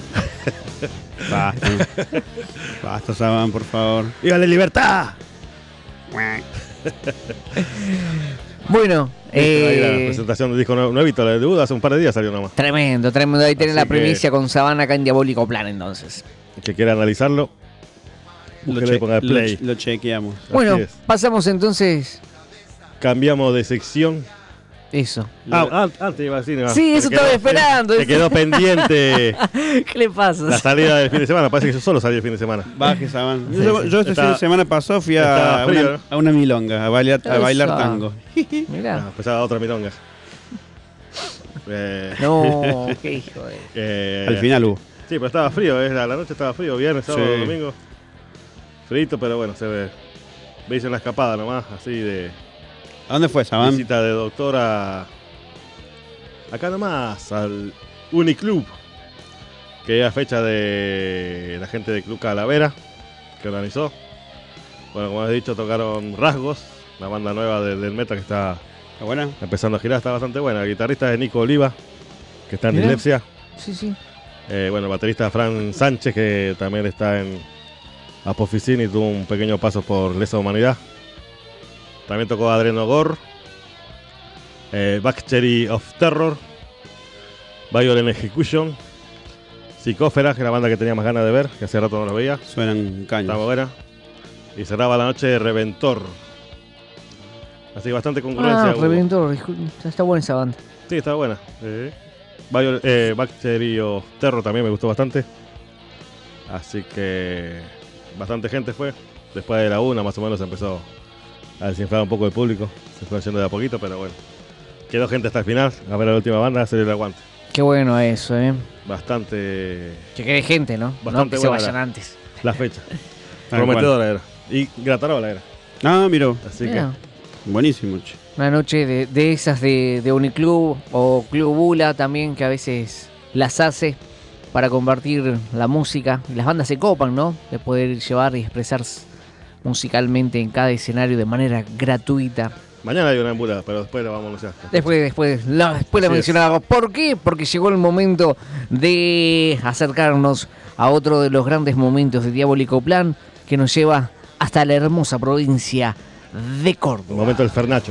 Basta, Saban, por favor. ¡Viva la libertad! Bueno, ahí la presentación del disco nuevito, la de Udo, hace un par de días salió nomás. Tremendo. Ahí tenés la primicia con Sabana acá en Diabólico Plan, entonces. El que quiera analizarlo, lo chequeamos. Bueno, pasamos entonces. Cambiamos de sección. Eso. Antes iba a decir. Sí, eso estaba esperando. Te quedó pendiente. ¿Qué le pasa? La salida del fin de semana. Parece que yo solo salí el fin de semana. Baje, Saban. Yo este fin de semana pasado fui a una milonga, a bailar tango. Mirá. Empezaba otra milonga. No, qué hijo al final hubo. Sí, pero estaba frío. La noche estaba frío. Viernes, sábado, domingo. Frito, pero bueno, me hice una escapada nomás, así de... ¿A dónde fue, Saban? Visita de doctora acá nomás, al Uniclub, que es fecha de la gente de Club Calavera, que organizó. Bueno, como has dicho, tocaron Rasgos, la banda nueva del metal que está buena, empezando a girar, está bastante buena. El guitarrista es Nico Oliva, que está en Dislexia. Sí. Bueno, el baterista Fran Sánchez, que también está en Apoficina y tuvo un pequeño paso por Lesa Humanidad. También tocó Adreno Gore, Backcherry of Terror, Violent Execution, Psicófera, que es la banda que tenía más ganas de ver, que hace rato no los veía. Suenan caños. Está buena. Y cerraba la noche Reventor. Así que bastante concurrencia. Reventor, está buena esa banda. Sí, está buena. Backcherry of Terror también me gustó bastante. Así que bastante gente fue. Después de la una más o menos empezó a desinflar un poco el público. Se fue haciendo de a poquito, pero bueno. Quedó gente hasta el final a ver a la última banda, a hacer el aguante. Qué bueno eso, Bastante... Que quede gente, ¿no? Bastante no que se vayan antes. La fecha. Prometedora era. Y Gratarola era. Ah, miró. Así que... Buenísimo. Una noche de esas de Uniclub o Club Bula también, que a veces las hace para compartir la música. Y las bandas se copan, ¿no? De poder llevar y expresarse musicalmente en cada escenario de manera gratuita. Mañana hay una en Bula, pero después la vamos a anunciar. Después la mencionaba. ¿Por qué? Porque llegó el momento de acercarnos a otro de los grandes momentos de Diabólico Plan, que nos lleva hasta la hermosa provincia de Córdoba. El momento del Fernacho.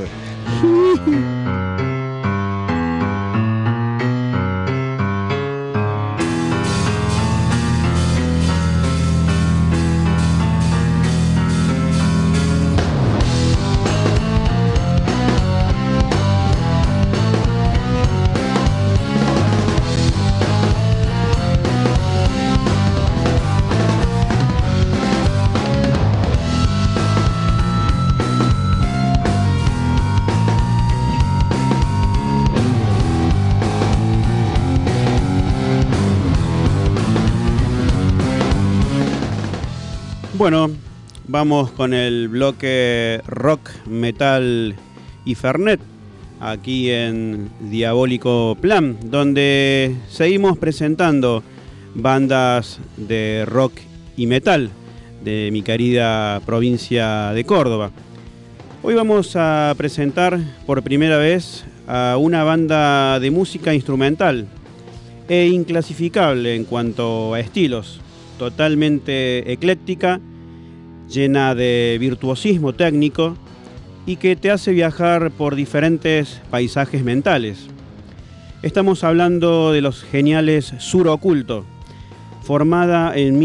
Bueno, vamos con el bloque rock, metal y fernet aquí en Diabólico Plan, donde seguimos presentando bandas de rock y metal. de mi querida provincia de Córdoba. Hoy vamos a presentar por primera vez a una banda de música instrumental e inclasificable en cuanto a estilos, totalmente ecléctica, llena de virtuosismo técnico y que te hace viajar por diferentes paisajes mentales. Estamos hablando de los geniales Sur Oculto, formada en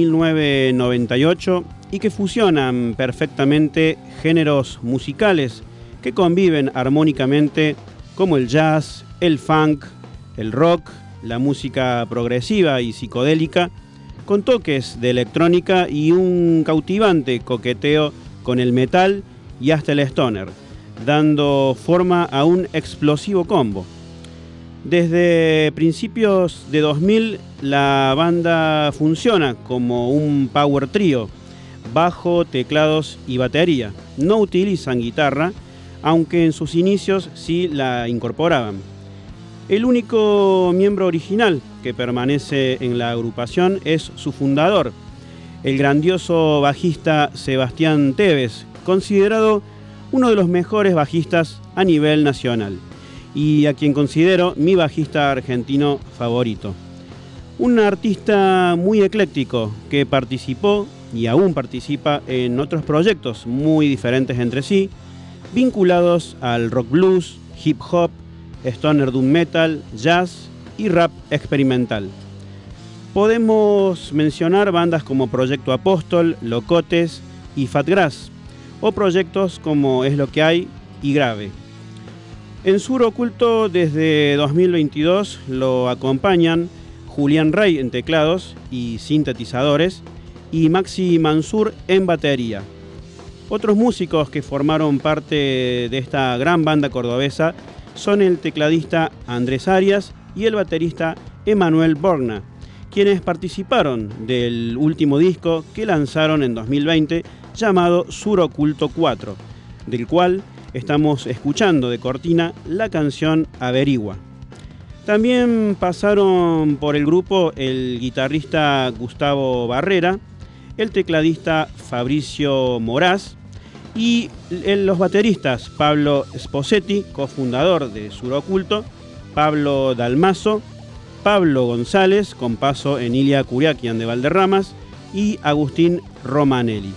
1998 y que fusionan perfectamente géneros musicales que conviven armónicamente como el jazz, el funk, el rock, la música progresiva y psicodélica, con toques de electrónica y un cautivante coqueteo con el metal y hasta el stoner, dando forma a un explosivo combo. Desde principios de 2000, la banda funciona como un power trío, bajo, teclados y batería. No utilizan guitarra, aunque en sus inicios sí la incorporaban. El único miembro original que permanece en la agrupación es su fundador, el grandioso bajista Sebastián Tevez, considerado uno de los mejores bajistas a nivel nacional y a quien considero mi bajista argentino favorito. Un artista muy ecléctico que participó y aún participa en otros proyectos muy diferentes entre sí, vinculados al rock blues, hip hop, stoner doom metal, jazz y rap experimental. Podemos mencionar bandas como Proyecto Apóstol, Locotes y Fatgrass, o proyectos como Es lo que hay y Grave. En Sur Oculto desde 2022 lo acompañan Julián Rey en teclados y sintetizadores y Maxi Mansur en batería. Otros músicos que formaron parte de esta gran banda cordobesa son el tecladista Andrés Arias y el baterista Emanuel Borna, quienes participaron del último disco que lanzaron en 2020 llamado Sur Oculto 4, del cual estamos escuchando de cortina la canción Averigua. También pasaron por el grupo el guitarrista Gustavo Barrera, el tecladista Fabricio Moraz y los bateristas Pablo Sposetti, cofundador de Sur Oculto, Pablo Dalmazo, Pablo González, con paso en Ilia Curiaquian de Valderramas, y Agustín Romanelli.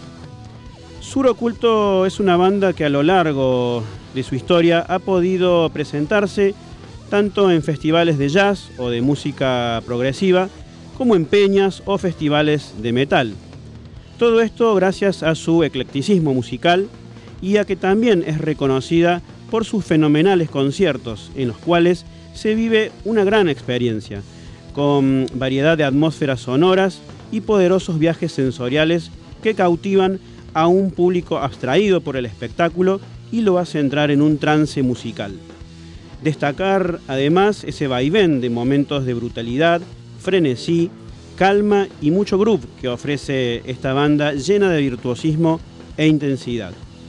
Sur Oculto es una banda que a lo largo de su historia ha podido presentarse tanto en festivales de jazz o de música progresiva, como en peñas o festivales de metal. Todo esto gracias a su eclecticismo musical y a que también es reconocida por sus fenomenales conciertos, en los cuales se vive una gran experiencia, con variedad de atmósferas sonoras y poderosos viajes sensoriales que cautivan a un público abstraído por el espectáculo y lo hace entrar en un trance musical. Destacar además ese vaivén de momentos de brutalidad, frenesí, calma y mucho groove que ofrece esta banda llena de virtuosismo e intensidad.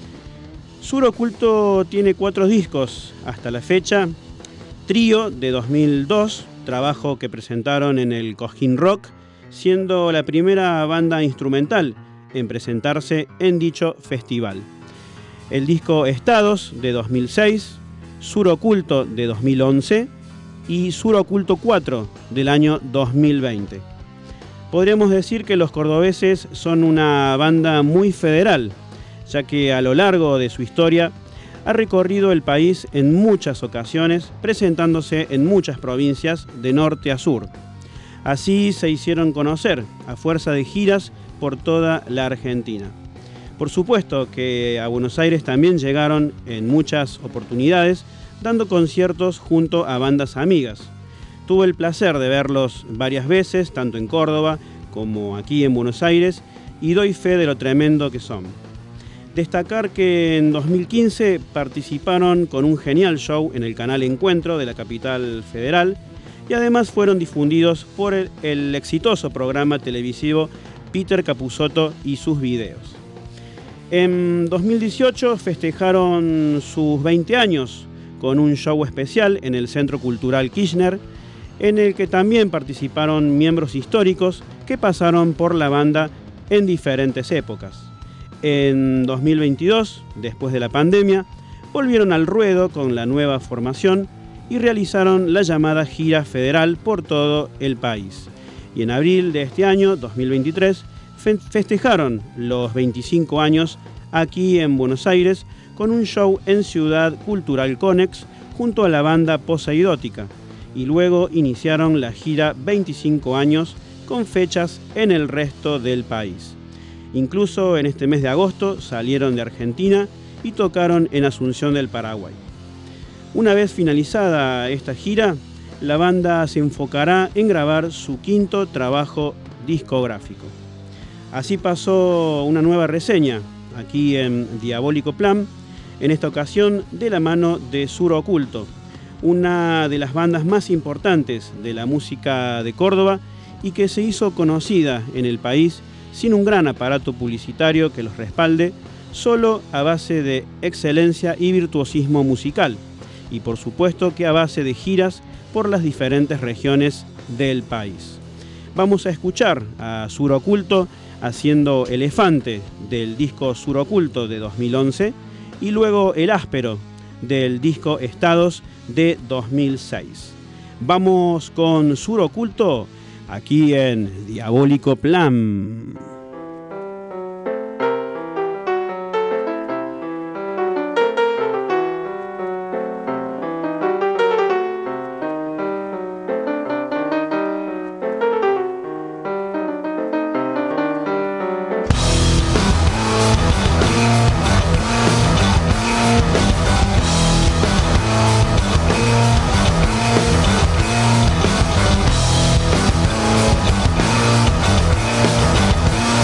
Sur Oculto tiene 4 discos hasta la fecha: Trío de 2002, trabajo que presentaron en el Cojín Rock, siendo la primera banda instrumental en presentarse en dicho festival. El disco Estados de 2006, Sur Oculto de 2011 y Sur Oculto 4 del año 2020. Podríamos decir que los cordobeses son una banda muy federal, ya que a lo largo de su historia ha recorrido el país en muchas ocasiones, presentándose en muchas provincias de norte a sur. Así se hicieron conocer a fuerza de giras por toda la Argentina. Por supuesto que a Buenos Aires también llegaron en muchas oportunidades, dando conciertos junto a bandas amigas. Tuve el placer de verlos varias veces, tanto en Córdoba como aquí en Buenos Aires, y doy fe de lo tremendo que son. Destacar que en 2015 participaron con un genial show en el canal Encuentro de la capital federal y además fueron difundidos por el exitoso programa televisivo Peter Capusotto y sus videos. En 2018 festejaron sus 20 años con un show especial en el Centro Cultural Kirchner, en el que también participaron miembros históricos que pasaron por la banda en diferentes épocas. En 2022, después de la pandemia, volvieron al ruedo con la nueva formación y realizaron la llamada gira federal por todo el país. Y en abril de este año, 2023, festejaron los 25 años aquí en Buenos Aires con un show en Ciudad Cultural Conex junto a la banda Poseidótica, y luego iniciaron la gira 25 años con fechas en el resto del país. Incluso en este mes de agosto salieron de Argentina y tocaron en Asunción del Paraguay. Una vez finalizada esta gira, la banda se enfocará en grabar su quinto trabajo discográfico. Así pasó una nueva reseña aquí en Diabólico Plan, en esta ocasión de la mano de Sur Oculto, una de las bandas más importantes de la música de Córdoba y que se hizo conocida en el país sin un gran aparato publicitario que los respalde, solo a base de excelencia y virtuosismo musical, y por supuesto que a base de giras por las diferentes regiones del país. Vamos a escuchar a Sur Oculto haciendo Elefante del disco Sur Oculto de 2011 y luego El Áspero del disco Estados de 2006. Vamos con Sur Oculto aquí en Diabólico Plan. We'll be right back.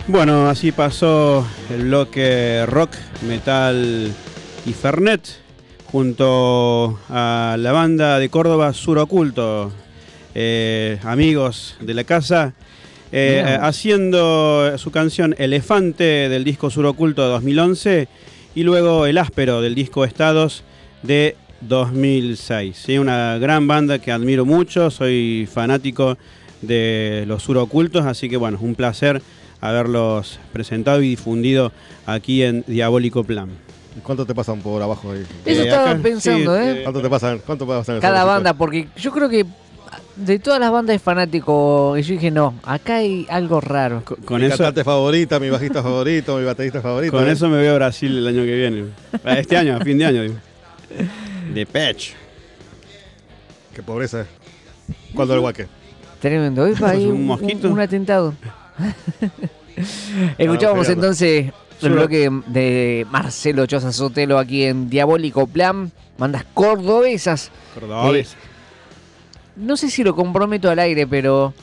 Bueno, así pasó el bloque rock, metal y fernet junto a la banda de Córdoba Sur Oculto, amigos de la casa, haciendo su canción Elefante del disco Sur Oculto de 2011 y luego El Áspero del disco Estados de 2006. ¿Sí? Una gran banda que admiro mucho, soy fanático de los Sur Ocultos, así que bueno, un placer haberlos presentado y difundido aquí en Diabólico Plan. ¿Cuánto te pasan por abajo ahí? Eso estaba pensando, sí, ¿Cuánto te pasan? Cada banda, porque yo creo que de todas las bandas es fanático. Y yo dije, no, acá hay algo raro. Con mi eso, cantante favorita, mi bajista favorito, mi baterista favorito. con eso me voy a Brasil el año que viene. Este año, a fin de año, digo. De Pech. Qué pobreza. ¿Cuándo el guaque? Tremendo. Hoy ahí Un mosquito. un atentado. Escuchábamos entonces el bloque de Marcelo Choza Sotelo aquí en Diabólico Plan. Bandas cordobesas. Cordobés. No sé si lo comprometo al aire, pero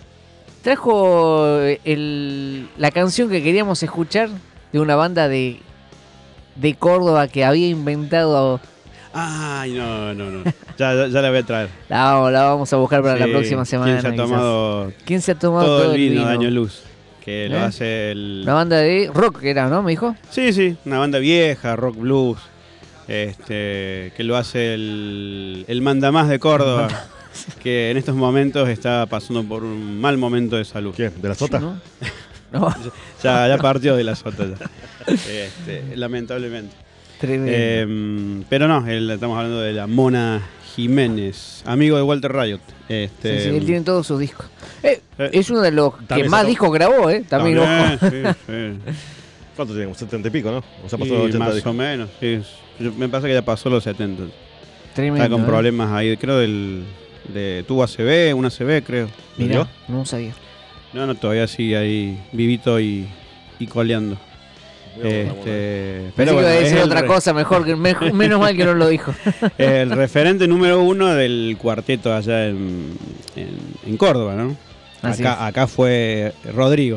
trajo la canción que queríamos escuchar de una banda de Córdoba que había inventado. Ay, no. Ya la voy a traer. La vamos a buscar para la próxima semana. ¿Quién se ha tomado todo el vino de Año Luz? Que lo hace Una banda de rock que era, ¿no? Me dijo. Sí, una banda vieja, rock blues. Que lo hace el mandamás de Córdoba. Que en estos momentos está pasando por un mal momento de salud. ¿Quién? ¿De la Sota? Sí, ¿no? Ya partió de la Sota. Lamentablemente. Tremendo. Pero no, estamos hablando de la Mona Jiménez, amigo de Walter Riot. Sí, él tiene todos sus discos. Es uno de los que también más sacó. discos grabó, ¿eh? También, ojo. Sí. ¿Cuánto tiene? ¿70 y pico, no? O sea, pasó Y los 80 más discos. o menos, sí. Me pasa que ya pasó los 70. Tremendo. Está con problemas ahí, creo tuvo ACV, un ACV creo. Mirá, no sabía. No, todavía sigue ahí vivito y coleando. Pero Pero bueno, es decir otra cosa, menos mal que no lo dijo. el referente número 1 del cuarteto allá en Córdoba, ¿no? Así Acá fue Rodrigo.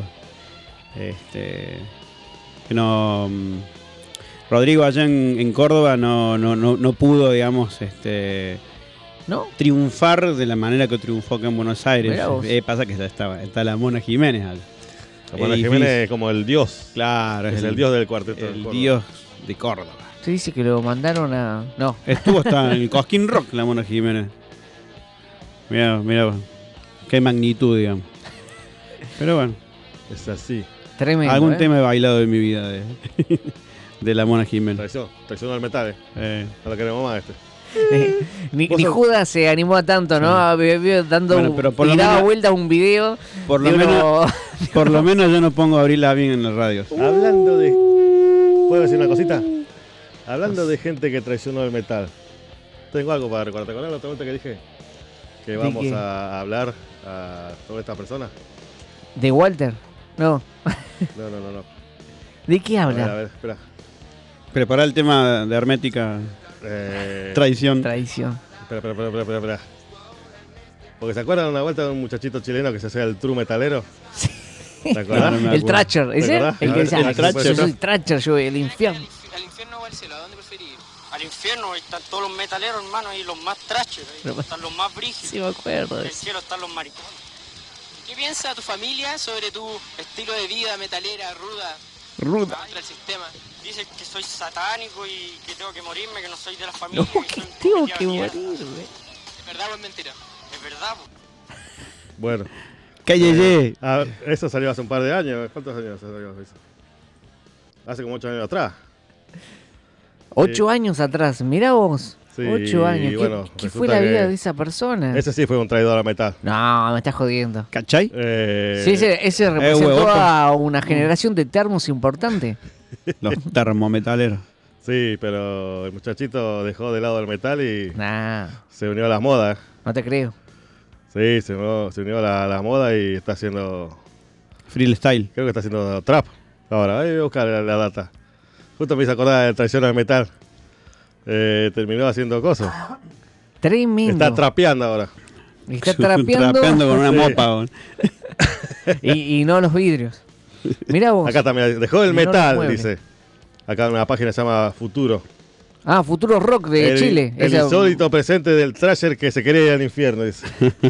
Rodrigo allá en Córdoba no pudo, digamos, ¿no? triunfar de la manera que triunfó acá en Buenos Aires. Mirá vos. Pasa que está la Mona Jiménez allá. La Mona Jiménez es como el dios. Claro, Es el dios del cuarteto. el dios de Córdoba. Se dice que lo mandaron a... No. Estuvo hasta en el Cosquín Rock la Mona Jiménez. Mirá, qué magnitud, digamos. Pero bueno, Es así. Tremendo. algún tema he bailado en mi vida de la Mona Jiménez. Traicionó al metal, No lo queremos más Ni Judas se animó a tanto, ¿no? Dando Bueno, pero por lo tiraba menos- vueltas un video. Por lo menos yo no pongo a Abril Lavigne en las radios. Hablando de... ¿Puedo decir una cosita? Hablando de gente que traicionó el metal. Tengo algo para recordar. ¿Te acuerdas la otra vuelta que dije? Que vamos qué? a hablar sobre esta persona. ¿De Walter? No. No. ¿De qué habla? A ver, espera. Prepará el tema de Hermética Traición. Traición. Espera. Porque se acuerdan una vuelta de un muchachito chileno que se hacía el true metalero. ¿Te acordás? Claro, me El acuerdo. Thrasher, ¿Te ¿ese? acordás? El que decía, El Thrasher. yo soy Thrasher, yo el infierno. ¿Al infierno o al cielo? ¿A dónde preferís ir? Al infierno, ahí están todos los metaleros, hermano, ahí los más trashers, ahí están los más brígidos. Sí, me acuerdo de En el eso. cielo están los maricones. ¿Qué piensa tu familia sobre tu estilo de vida metalera, ruda? Ruda. Contra el sistema. Dicen que soy satánico y que tengo que morirme, que no soy de la familia. No, que que soy un tengo cometido que de mierda. morirme. ¿Es verdad o es mentira? Es verdad, po. Bueno. Cállese. Eso salió hace un par de años. ¿Cuántos años salió eso? Hace como 8 años atrás. 8 años atrás, mirá vos. Sí, 8 años. ¿Qué, bueno, qué fue resulta la vida que de esa persona? Ese sí fue un traidor al metal. No, me estás jodiendo. ¿Cachai? Sí, ese representó huevón. a una generación de termos importante. Los termometaleros. Sí, pero el muchachito dejó de lado el metal y Nah, se unió a las modas. no te creo. Sí, se unió a la moda y está haciendo... Freestyle. Creo que está haciendo trap. Ahora, voy a buscar la data. Justo me hice acordar de traición al metal. Terminó haciendo cosas. Tremendo. Está trapeando ahora. Está trapeando Trapeando con una Sí. mopa. weón. y no los vidrios. Mirá vos. Acá también, dejó el Y no lo metal, mueve. dice. Acá en una página se llama Futuro. Ah, Futuro Rock de Chile. El Esa- insólito presente del thrasher que se quería ir al infierno, dice.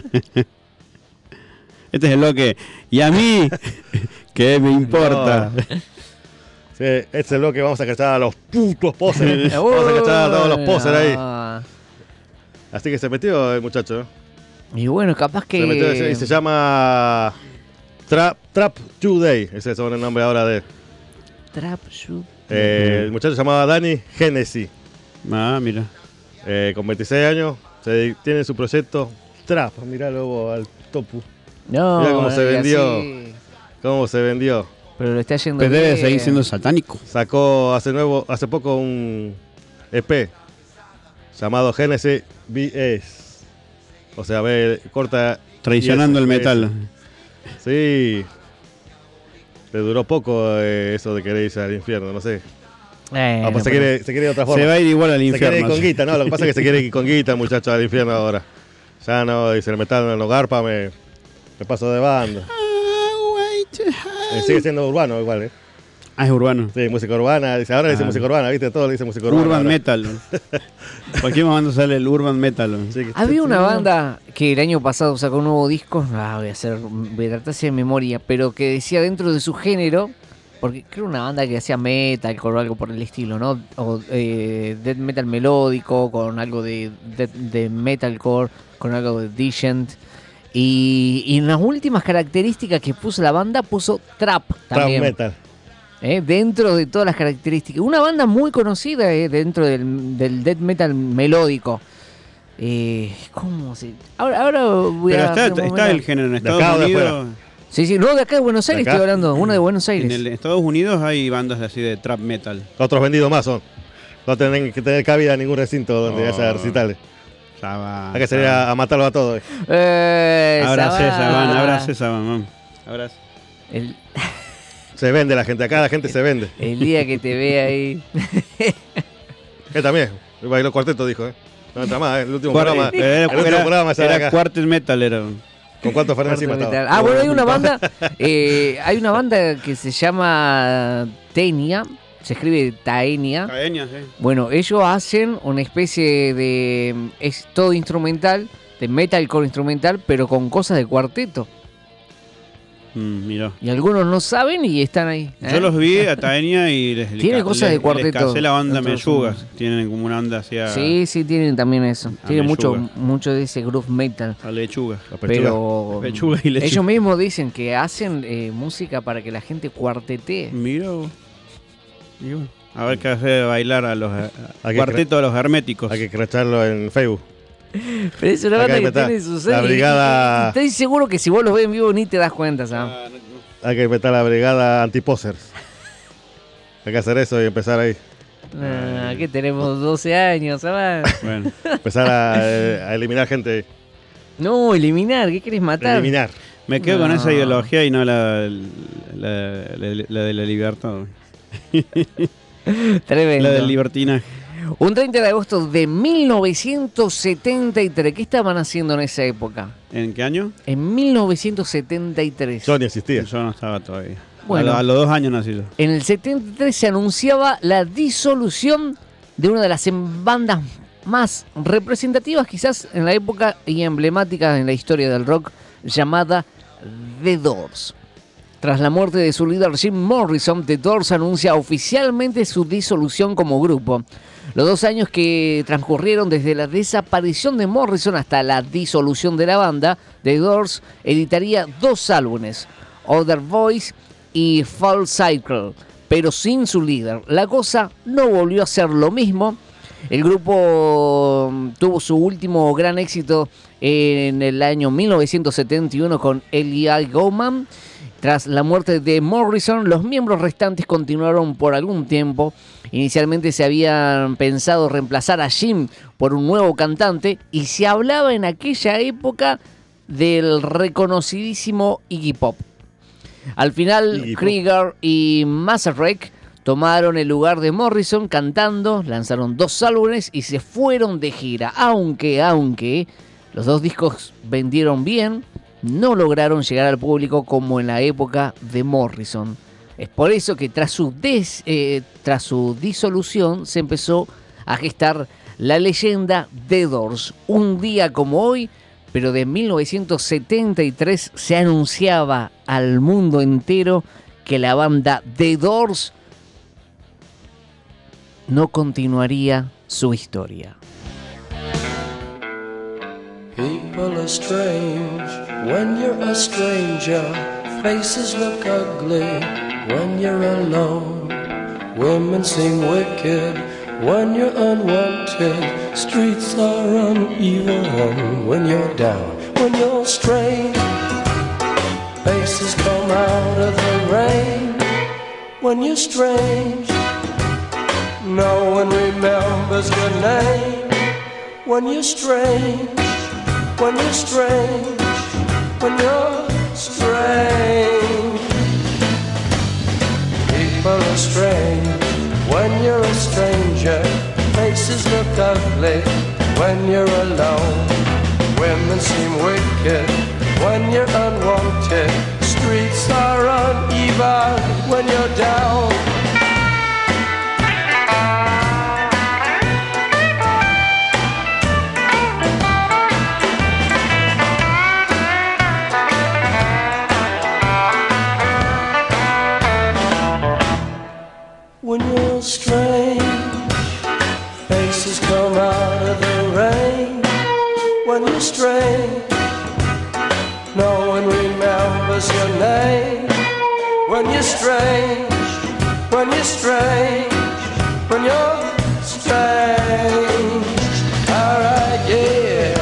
Este es el bloque. Y a mí, ¿qué me importa? No. Sí, este es el bloque, vamos a cachar a los putos posers. Vamos a cachar a todos los posers ahí. Ah. Así que se metió el muchacho. ¿Eh? Y bueno, capaz que... Se metió y se llama Trap Today. Ese es el nombre ahora de... Trap Shoot. El muchacho se llamaba Dani Genesi. Ah, mira. Con 26 años. Tiene su proyecto Trap. Miralo vos al topu. No, Mirá cómo se y vendió. así. ¿Cómo se vendió? Pero lo está yendo Pero debe bien. seguir siendo satánico. Sacó hace poco un EP llamado Genesis BS. O sea, corta. Traicionando el BS. metal. Sí. Le duró poco eso de querer irse al infierno, no sé. Pues se quiere ir de otra forma. Se va a ir igual al Se quiere ir infierno. con guita, no, lo que pasa es que se quiere ir con guita el muchacho al infierno ahora. Ya no, dice el metal no garpa, me paso de banda. Sigue siendo urbano igual, Ah, es urbano. Sí, música urbana, dice, ahora dice música urbana, viste, todo le dice música urbana. Urban ahora. metal. Cualquier momento sale el urban metal. Sí, Había una banda que el año pasado sacó un nuevo disco, voy a tratar de hacer memoria, pero que decía dentro de su género, porque creo una banda que hacía metal o algo por el estilo, ¿no? O death metal melódico, con algo de metalcore, con algo de dissent. Y en las últimas características que puso la banda, puso trap Trap también. metal. Dentro de todas las características. Una banda muy conocida dentro del death metal melódico. ¿Cómo se...? Ahora voy Pero a... hacer un está momento. el género en De Estados acá o de Unidos. afuera. Sí, no, de acá de Buenos Aires ¿De acá? estoy hablando. Una de Buenos Aires. En Estados Unidos hay bandas así de trap metal. Otros vendidos más son. No tienen que tener cabida en ningún recinto donde haya recitales. Ya va. Hay que salir a matarlos a todos. Abra Sabá. César, van, abra César, van. Abrazo. Se vende la gente, acá la gente se vende. El día que te vea ahí. Él también. Bailó cuarteto, dijo, No entra más, el último Era, programa sale acá. quartet metal, era. ¿Con cuántos Fernández encima estaba? Bueno, hay una banda. Hay una banda que se llama Tenia. Se escribe Taenia. Academia, sí. Bueno, ellos hacen una especie de... Es todo instrumental, de metalcore instrumental, pero con cosas de cuarteto. Mirá. Y algunos no saben y están ahí. Yo los vi a Taenia y Tiene cosas de cuarteto. Les casé la banda Entonces, Mellugas. Tienen como una onda hacia Sí, tienen también eso. Tienen mucho, Melluga. mucho de ese groove metal. a lechuga. Pero Pechuga y lechuga. ellos mismos dicen que hacen música para que la gente cuartetee. Mira vos. Y bueno, a ver qué hacer bailar a los Hay que cuartetos de los herméticos. Hay que cracharlo en Facebook. Pero es una Acá banda que está tiene sus la brigada- Estoy seguro que si vos los ves en vivo ni te das cuenta, ¿sabes? Hay que meter la brigada antiposers. Hay que hacer eso y empezar ahí. Que tenemos 12 años, ¿sabes? Bueno, Empezar a eliminar gente. No, eliminar, ¿qué querés matar? Eliminar. me quedo con No. esa ideología y no la de la libertad. Tremendo. La del libertinaje. Un 30 de agosto de 1973. ¿Qué estaban haciendo en esa época? ¿En qué año? En 1973. Yo ni existía. Yo no estaba todavía. Bueno. A los 2 años nací yo. En el 73 se anunciaba la disolución de una de las bandas más representativas quizás en la época y emblemáticas en la historia del rock, llamada The Doors. Tras la muerte de su líder Jim Morrison, The Doors anuncia oficialmente su disolución como grupo. Los 2 años que transcurrieron desde la desaparición de Morrison hasta la disolución de la banda, The Doors editaría 2 álbumes, Other Voice y Fall Cycle, pero sin su líder. La cosa no volvió a ser lo mismo. El grupo tuvo su último gran éxito en el año 1971 con Eli Goldman. Tras la muerte de Morrison, los miembros restantes continuaron por algún tiempo. Inicialmente se habían pensado reemplazar a Jim por un nuevo cantante y se hablaba en aquella época del reconocidísimo Iggy Pop. Al final, Iggy Pop. Krieger y Mazarek tomaron el lugar de Morrison cantando, lanzaron 2 álbumes y se fueron de gira. Aunque los 2 discos vendieron bien, no lograron llegar al público como en la época de Morrison. Es por eso que tras su disolución se empezó a gestar la leyenda The Doors. Un día como hoy, pero de 1973, se anunciaba al mundo entero que la banda The Doors no continuaría su historia. People are strange when you're a stranger. Faces look ugly when you're alone. Women seem wicked when you're unwanted. Streets are uneven when you're down. When you're strange, faces come out of the rain. When you're strange, no one remembers your name. When you're strange, when you're strange, when you're strange. People are strange when you're a stranger. Faces look ugly when you're alone. Women seem wicked when you're unwanted. Streets are uneven when you're down. When you're strange, faces come out of the rain. When you're strange, no one remembers your name. When you're strange, when you're strange, when you're strange. Alright, yeah.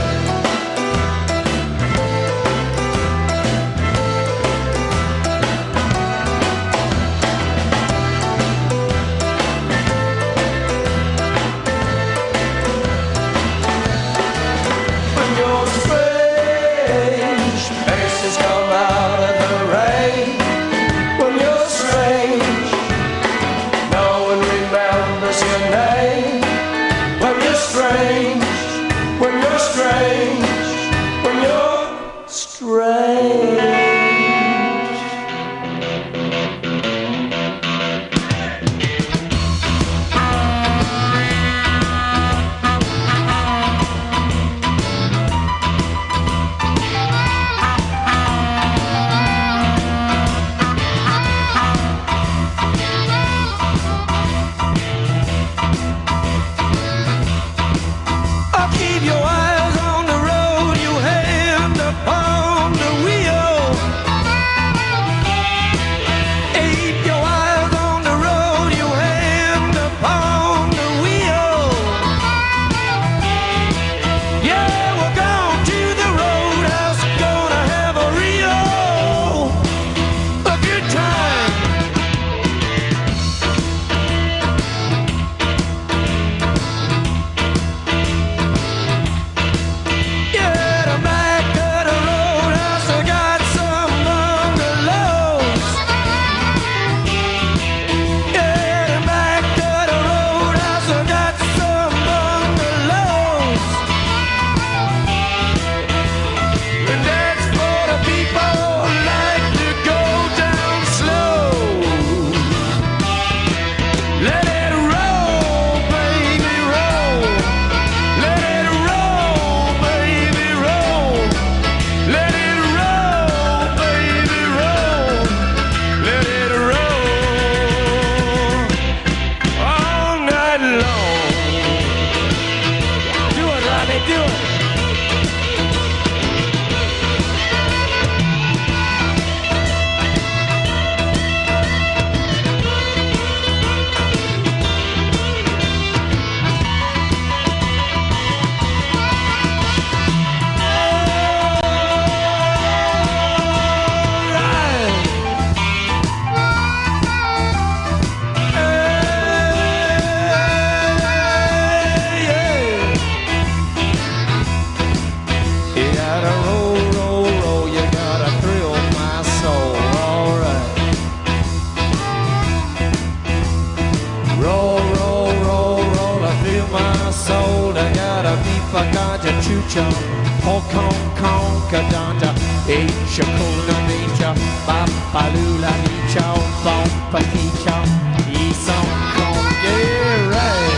Asia, Coda, Nature, Bapalula, Nicha, Bumpa, Nicha, Isan, Kong, yeah, right.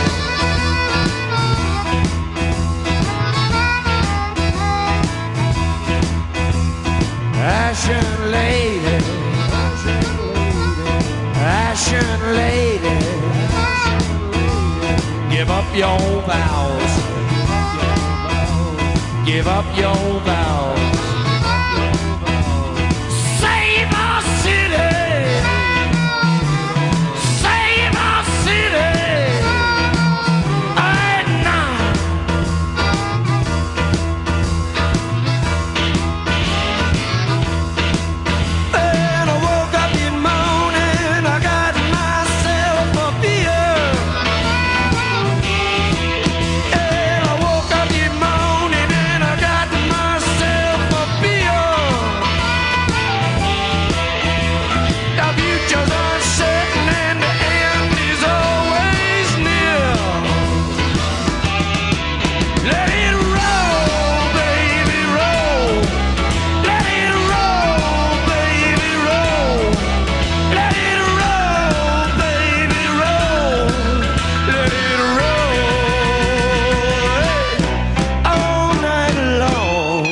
Ashen lady, Ashen lady, give up your vows, give up your vows. Save our city, save our city, at night. And I woke up in morning, I got myself a beer. And I woke up in morning and I got myself a beer. The future's uncertain and the end is always near. Let it roll, baby, roll. Let it roll, baby, roll. Let it roll, baby, roll. Let it roll all night long.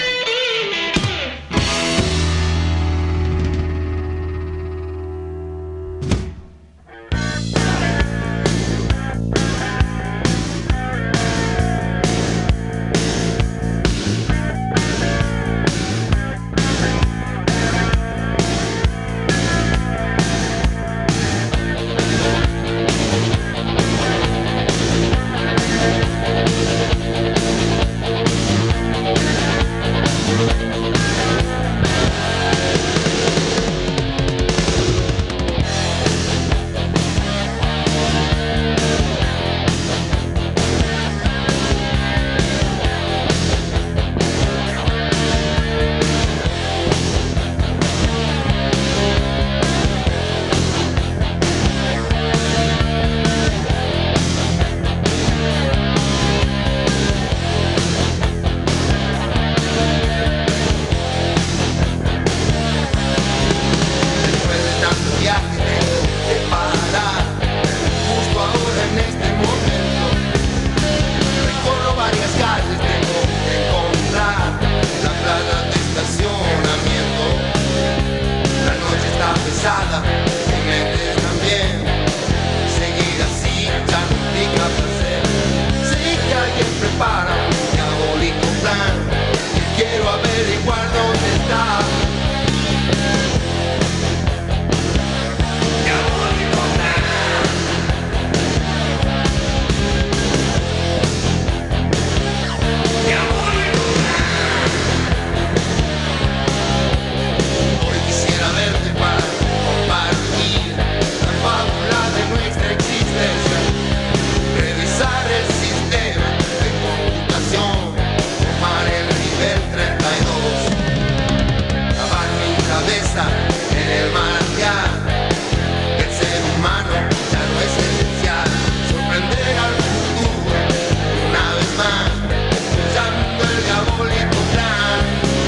Después de tanto viaje tengo que parar, justo ahora en este momento. Recorro varias calles, tengo que encontrar la playa de estacionamiento. La noche está pesada, mi mente también. Seguir así ya no implica placer. Sé que alguien prepara un diabólico plan y quiero averiguar dónde está. Hoy quisiera verte para compartir la fábula de nuestra existencia, revisar el sistema de computación, tomar el nivel 32, lavar mi cabeza en el manantial. El ser humano ya no es esencial, sorprender al futuro una vez más, usando el diabólico plan.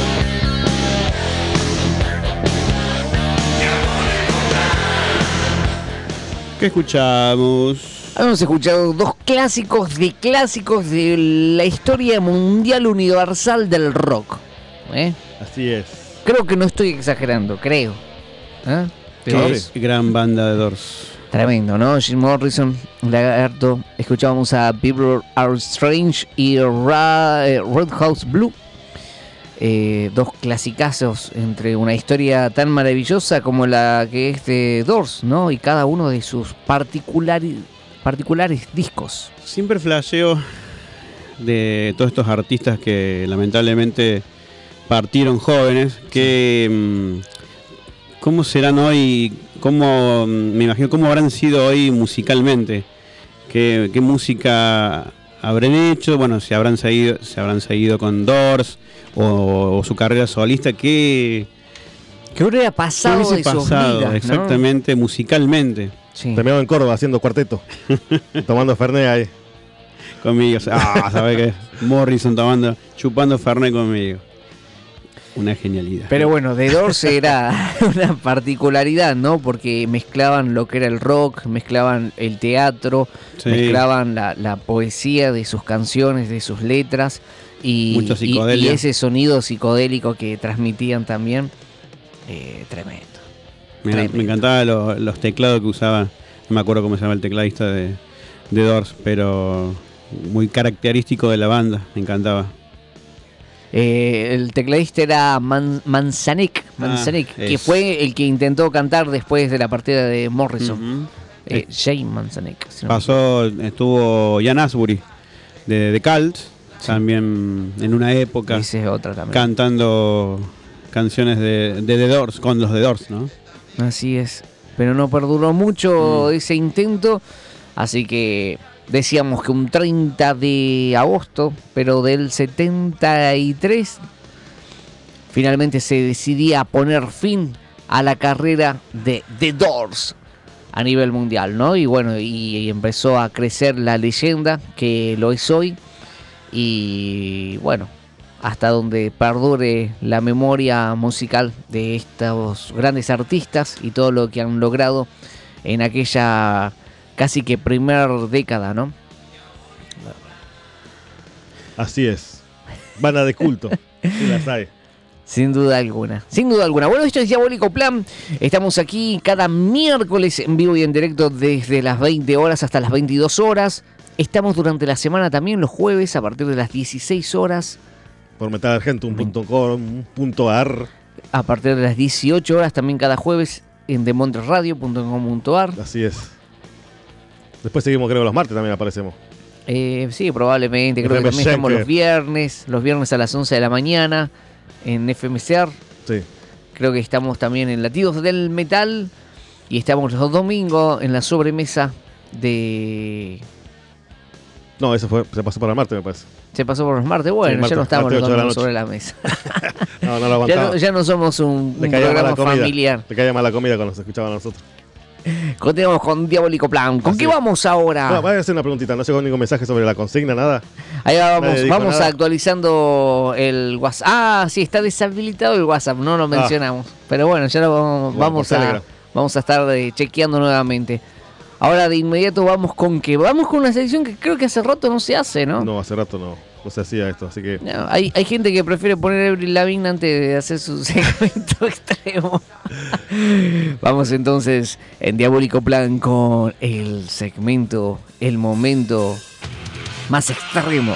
¿Qué escuchamos? Hemos escuchado dos clásicos de la historia mundial universal del rock. Así es. Creo que no estoy exagerando, creo. ¿Eh? Qué gran banda de Doors. Tremendo, ¿no? Jim Morrison, Lagarto. Escuchábamos a People Are Strange y Red House Blue. Dos clasicazos entre una historia tan maravillosa como la que es de Doors, ¿no? Y cada uno de sus particulares discos. Siempre flasheo de todos estos artistas que lamentablemente partieron jóvenes, que cómo serán hoy, me imagino cómo habrán sido hoy musicalmente, qué música habrán hecho, bueno, se habrán seguido con Doors o su carrera solista, ¿qué hubiera pasado de sus vidas, exactamente, ¿no? Musicalmente. Sí. Terminado en Córdoba haciendo cuarteto, tomando Fernet ahí. Conmigo, ¿sabes qué? Morrison chupando Fernet conmigo. una genialidad. Pero bueno, The Doors era una particularidad, ¿no? Porque mezclaban lo que era el rock, mezclaban el teatro, Sí. mezclaban la poesía de sus canciones, de sus letras Mucha y psicodelia. ese sonido psicodélico que transmitían también, tremendo. Me encantaban los teclados que usaba, no me acuerdo cómo se llama el tecladista de Doors, pero muy característico de la banda, me encantaba. El tecladista era Manzarek, que es. fue el que intentó cantar después de la partida de Morrison. Ujú. Jay Manzarek. Si no me Estuvo Ian Astbury de Cult, también en una época, Esa es otra también. cantando canciones de The Doors, con los The Doors, ¿no? Así es. Pero no perduró mucho ese intento. Así que decíamos que un 30 de agosto, pero del 73, finalmente se decidía poner fin a la carrera de The Doors a nivel mundial, ¿no? Y bueno, y empezó a crecer la leyenda que lo es hoy. Y bueno, hasta donde perdure la memoria musical de estos grandes artistas y todo lo que han logrado en aquella casi que primer década, ¿no? Así es. Banda de culto. Sí las hay. Sin duda alguna, sin duda alguna. Bueno, esto es Diabólico Plan. Estamos aquí cada miércoles en vivo y en directo desde las 20 horas hasta las 22 horas. Estamos durante la semana también los jueves a partir de las 16 horas. Por metalargentum.com.ar. A partir de las 18 horas también cada jueves en demontreradio.com.ar. Así es. Después seguimos, creo, los martes también aparecemos. Sí, probablemente. Creo que también estamos los viernes a las 11 de la mañana en FMCR. Sí. Creo que estamos también en Latidos del Metal. Y estamos los domingos en la sobremesa de... No, eso se pasó para el martes, me parece. Se pasó por los martes. Bueno, Sí, martes, ya no estamos martes, los 8 de la domingos noche. sobre la mesa. No lo aguantaba. ya no somos un Le caía mal programa la comida. familiar. Le caía mal la comida cuando se escuchaban a nosotros. Continuamos con Diabólico Plan. ¿Con Así qué es. vamos ahora? Bueno, voy a hacer una preguntita. No llegó ningún mensaje sobre la consigna, nada. Ahí vamos, Nadie dijo vamos nada. actualizando el WhatsApp. Ah, sí, está deshabilitado el WhatsApp, no lo mencionamos. Pero bueno, ya lo vamos por Telegram. a estar chequeando nuevamente. Ahora de inmediato vamos con qué? Vamos con una sección que creo que hace rato no se hace, ¿no? No, hace rato no se hacía esto, así que... No, hay gente que prefiere poner Avril Lavigne antes de hacer su segmento extremo. Vamos entonces en Diabólico Plan con el segmento, el momento más extremo.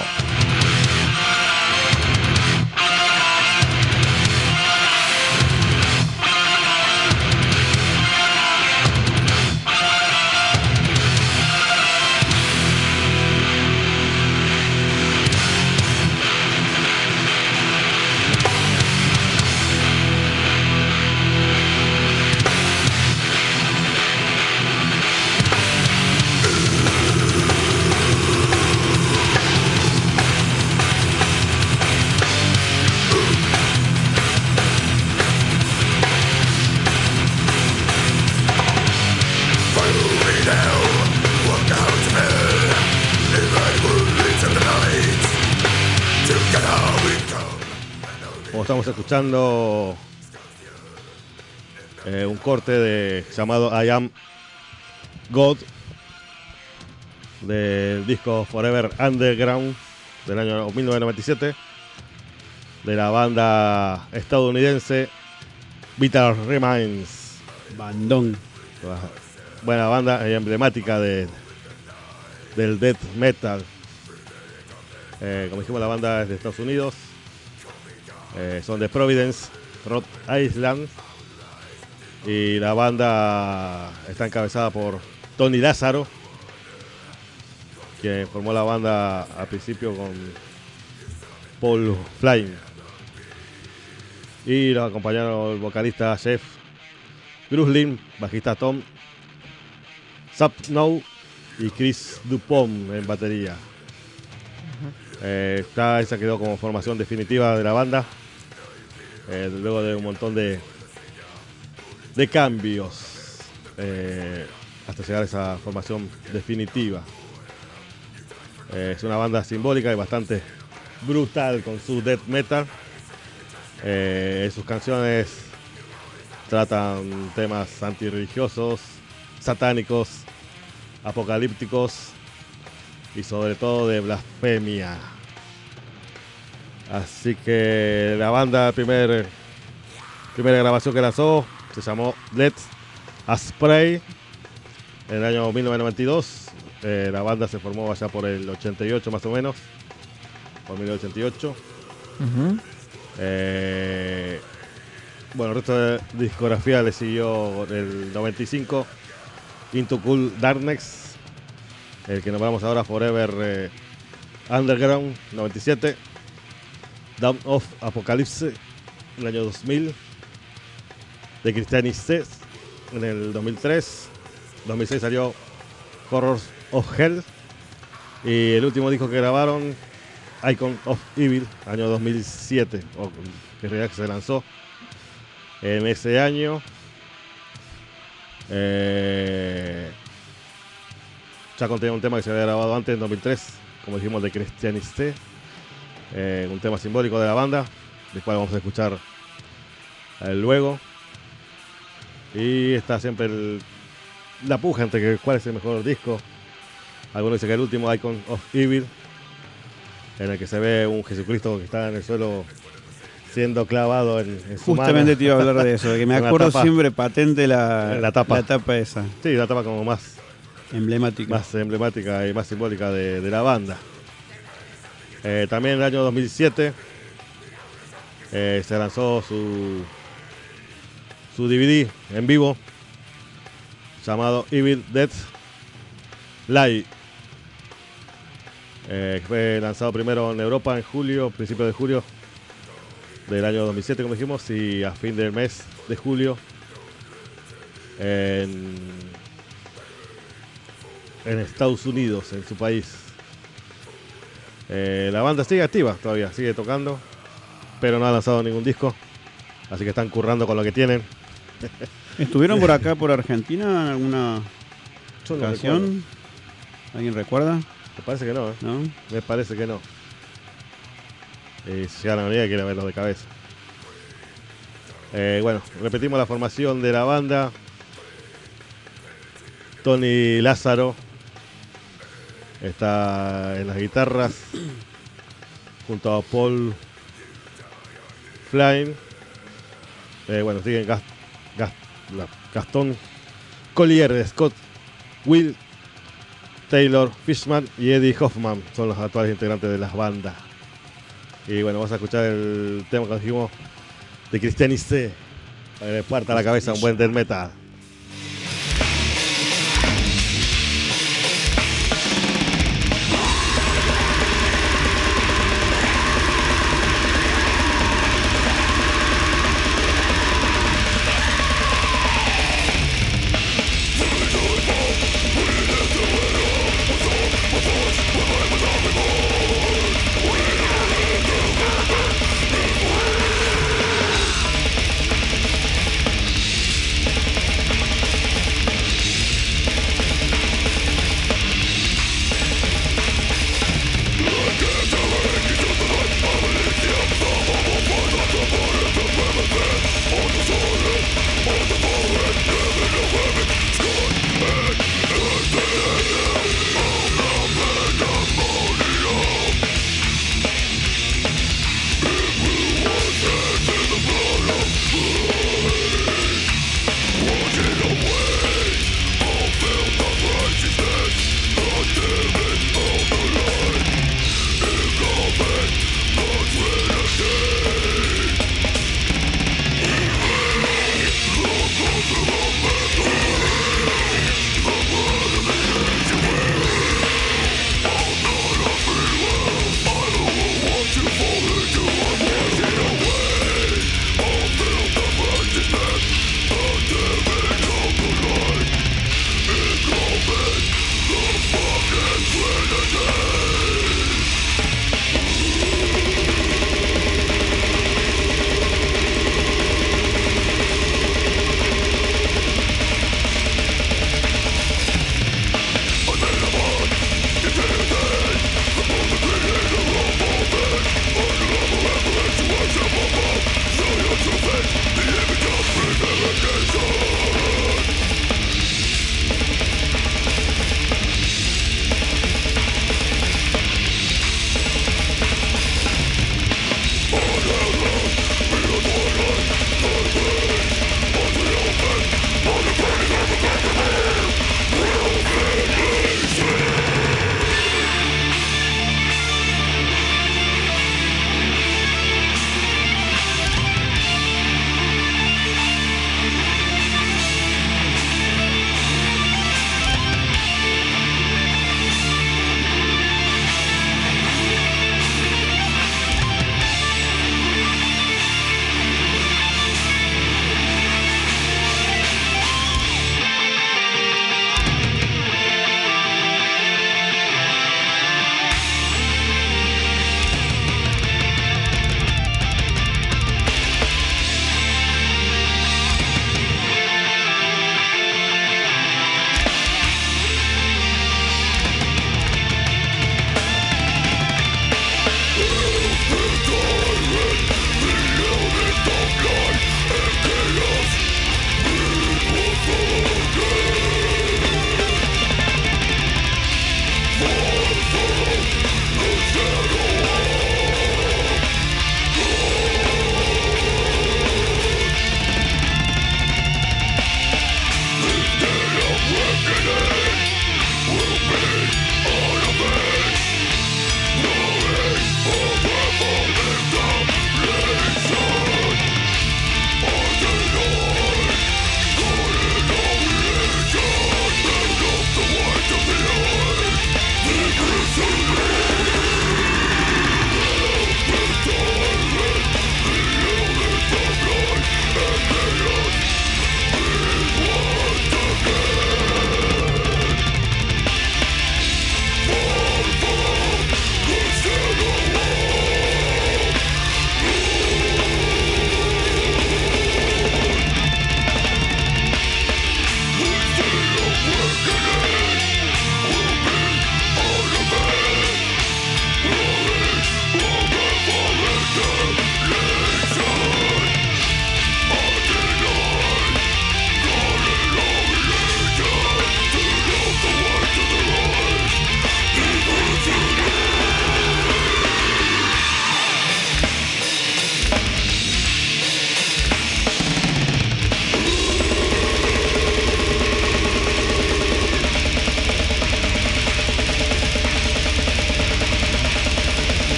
Como estamos escuchando un corte llamado I Am God del disco Forever Underground del año 1997 de la banda estadounidense Vital Remains. Bandón. Buena banda emblemática del death metal. Como dijimos, la banda es de Estados Unidos. Son de Providence, Rhode Island. Y la banda está encabezada por Tony Lázaro, que formó la banda al principio con Paul Flynn. Y los acompañaron el vocalista Jeff Gruslin, bajista Tom Sapnow y Chris Dupont en batería. Esa quedó como formación definitiva de la banda, luego de un montón de cambios hasta llegar a esa formación definitiva. Es una banda simbólica y bastante brutal con su death metal. Sus canciones tratan temas antirreligiosos, satánicos, apocalípticos y sobre todo de blasfemia. Así que la banda, primera grabación que lanzó se llamó Let's Spray en el año 1992. La banda se formó allá por el 88 más o menos, por 1988. Bueno, el resto de discografía le siguió el 95 Into Cool Darkness, el que nombramos ahora Forever Underground, 97, Dawn of Apocalypse en el año 2000, The Christianity en el 2003, 2006 salió Horrors of Hell, y el último disco que grabaron, Icon of Evil, año 2007, o que en realidad se lanzó en ese año. Ya contenía un tema que se había grabado antes, en 2003, como dijimos, de Christianiste, un tema simbólico de la banda, del cual vamos a escuchar luego. Y está siempre la puja entre cuál es el mejor disco. Algunos dicen que el último, Icon of Evil, en el que se ve un Jesucristo que está en el suelo siendo clavado en su Justamente mano. te iba a hablar de eso, de que me acuerdo siempre patente la tapa esa. Sí, la tapa como más emblemática y más simbólica de la banda. También en el año 2007 se lanzó su DVD en vivo llamado Evil Dead Live. Fue lanzado primero en Europa en julio, principio de julio del año 2007, como dijimos, y a fin del mes de julio en Estados Unidos, en su país. La banda sigue activa todavía, sigue tocando, pero no ha lanzado ningún disco, así que están currando con lo que tienen. ¿Estuvieron por acá, por Argentina, en alguna Yo no ocasión? recuerdo. ¿Alguien recuerda? Me parece que no, ¿No? Me parece que no. Si llegan a la unidad, quiere verlos de cabeza. Bueno, repetimos la formación de la banda. Tony Lázaro está en las guitarras junto a Paul Flynn. Bueno, siguen Gastón Collier, Scott Will, Taylor Fishman y Eddie Hoffman son los actuales integrantes de las bandas. Y bueno, vamos a escuchar el tema que dijimos de Christianiste, para que le parta la cabeza un buen death metal.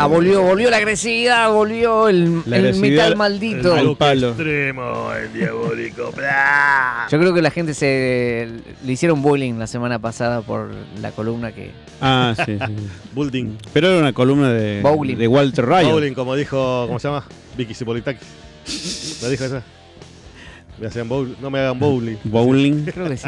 volvió la agresividad, volvió el agresividad, metal maldito. el palo. Extremo, el diabólico. Bla. Yo creo que la gente le hicieron bullying la semana pasada por la columna que... Ah, sí. Building. Pero era una columna de Walter Ryan. Bowling, como dijo, ¿cómo se llama? Vicky Cipolitakis. ¿Me dijo esa? Me hacían bowling. No me hagan bowling. Bowling. Creo que sí.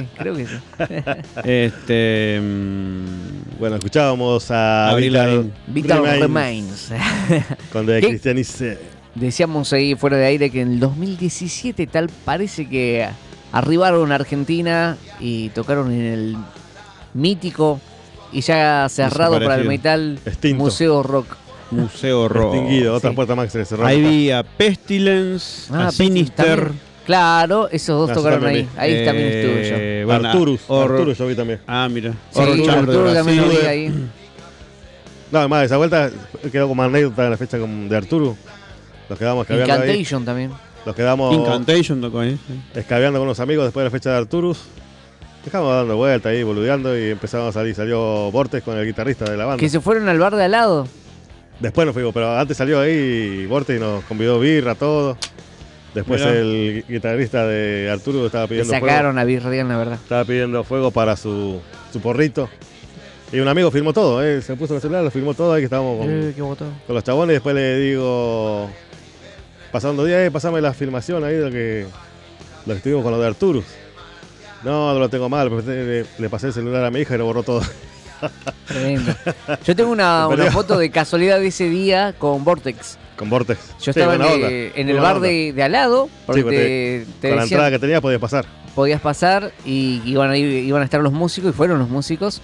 Bueno, escuchábamos a Vital Remains. Con The Cristianice. Decíamos ahí fuera de aire que en el 2017 tal parece que arribaron a Argentina y tocaron en el mítico y ya cerrado para el metal Extinto. Museo Rock. Extinguido, otra Sí. puerta más que se cerró. Ahí vi a Pestilence, a Sinister. También. Claro, esos dos Ah, tocaron yo ahí. también Ahí también estuve yo. Bueno, Arturus yo vi también. Ah, mira. Sí, Horror Chamber de Arturo también lo vi Brasil. ahí. No, además, esa vuelta quedó como anécdota en la fecha de Arturo. Nos quedamos escabeando ahí. Incantation también. Nos quedamos Incantation tocó ahí. Sí. escabeando con unos amigos después de la fecha de Arturus. Dejamos dando vueltas ahí, boludeando y empezamos a salir. Salió Vortex con el guitarrista de la banda. Que se fueron al bar de al lado. Después nos fuimos, pero antes salió ahí Vortex y nos convidó birra, todo. Después Mirá. el guitarrista de Arturo estaba Le pidiendo fuego. sacaron a Birrian, la verdad. Estaba pidiendo fuego para su porrito. Y un amigo filmó todo, se puso en el celular, lo filmó todo ahí que estábamos Qué botón. con los chabones. Y después le digo, pasando días, pasame la filmación ahí de lo que estuvimos con lo de Arturus. No lo tengo mal, pero le pasé el celular a mi hija y lo borró todo. Tremendo. Yo tengo una foto de casualidad de ese día con Vortex. Con Vortex. Yo estaba en el bar de al lado, porque Sí, te con la decían, entrada que tenía podías pasar. podías pasar y iban a estar los músicos, y fueron los músicos.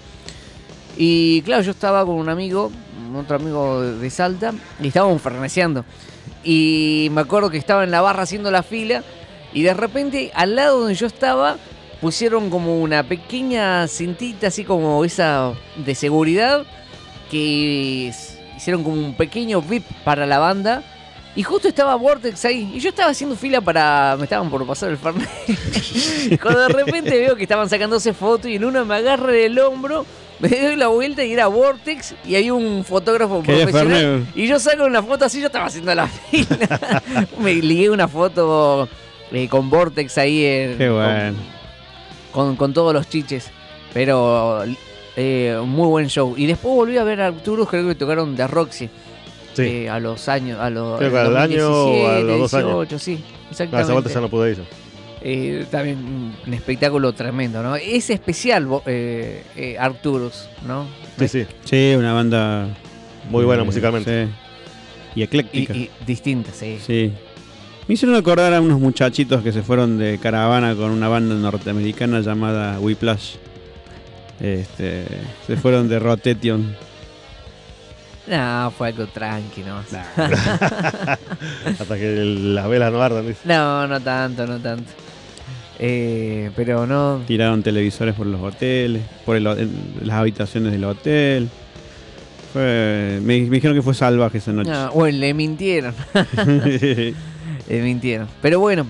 Y claro, yo estaba con un amigo, otro amigo de Salta, y estábamos ferneceando. Y me acuerdo que estaba en la barra haciendo la fila, y de repente al lado donde yo estaba pusieron como una pequeña cintita, así como esa de seguridad, que hicieron como un pequeño VIP para la banda. Y justo estaba Vortex ahí. Y yo estaba haciendo fila me estaban por pasar el Fernet. Cuando de repente veo que estaban sacándose fotos y en una me agarra del hombro, me doy la vuelta y era Vortex. Y hay un fotógrafo profesional. Y yo saco una foto así, yo estaba haciendo la fila. Me ligué una foto con Vortex ahí. Qué bueno. Con todos los chiches. Pero muy buen show. Y después volví a ver a Arturus, creo que tocaron de Roxy. Sí. A los años. Creo que al año o a los 2 años. 18, sí, No, exactamente. esa vuelta ya no pude ir. También un espectáculo tremendo, ¿no? Es especial Arturus, ¿no? Sí. Sí, una banda Muy buena musicalmente. Sí. Y ecléctica. Y distinta, sí. Sí. Me hicieron acordar a unos muchachitos que se fueron de caravana con una banda norteamericana llamada Whiplash. Se fueron de Rotation. No, fue algo tranqui, ¿no? Hasta que las velas no ardan, dice. No tanto. Pero no. Tiraron televisores por los hoteles, las habitaciones del hotel. Me dijeron que fue salvaje esa noche. No, bueno, le mintieron. Le mintieron. Pero bueno,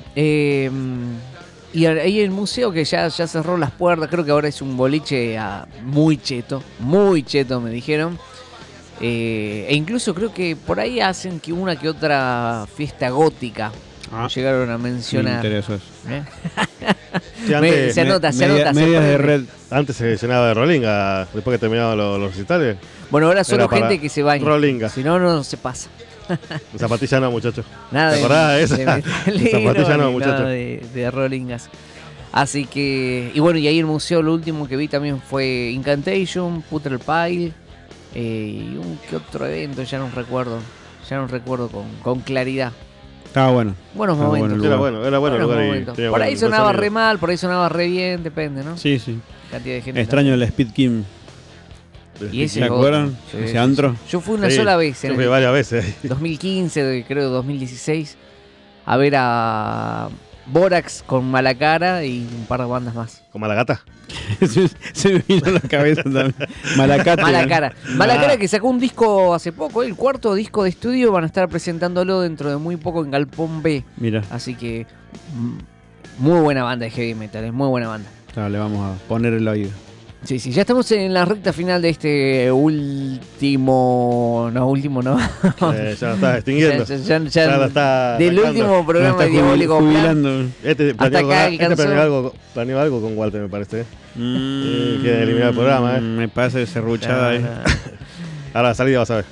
y ahí el museo que ya cerró las puertas, creo que ahora es un boliche muy cheto me dijeron. E incluso creo que por ahí hacen que una que otra fiesta gótica. Llegaron a mencionar. Me interesó eso. Sí, antes, se anota. Medias de red. Antes se llenaba de rolinga, después que terminaban los recitales. Bueno, ahora solo Era para gente que se baña. rolinga. Si no se pasa. Zapatilla no, muchachos. Nada ¿Te acordás de esa? Zapatilla no, nada muchachos. de rolingas. Así que, y bueno, y ahí el museo lo último que vi también fue Incantation, Putre Pile, y un que otro evento, ya no recuerdo con claridad. Estaba bueno. Buenos Estaba momentos. bueno Era bueno el Buenos lugar. momentos. Tenía Por ahí buen sonaba sonido. re mal, por ahí sonaba re bien, depende, ¿no? Sí. Cantidad de gente. Extraño el Speed Kim. Y ese ¿Se es acuerdan? otro. Sí, Ese sí, antro. sí. Yo fui una Sí, sola vez, Yo fui varias veces. 2015, creo 2016, a ver a Borax con Malacara y un par de bandas más. ¿Con Malagata? Se me vino a la cabeza también. Malacate. Malacara que sacó un disco hace poco, el cuarto disco de estudio, van a estar presentándolo dentro de muy poco en Galpón B. Mira, Así que muy buena banda de heavy metal, es muy buena banda. claro, le vamos a poner el oído. Sí, sí, ya estamos en la recta final de este último... No, último no. Ya lo está extinguiendo. Ya lo está del sacando. último programa de Diabólico Plan. jubilando. Este Hasta acá alcanzó. planeó algo con Walter, me parece. Quiere eliminar el programa, Me parece serruchada ahí. Ahora la salida vas a ver.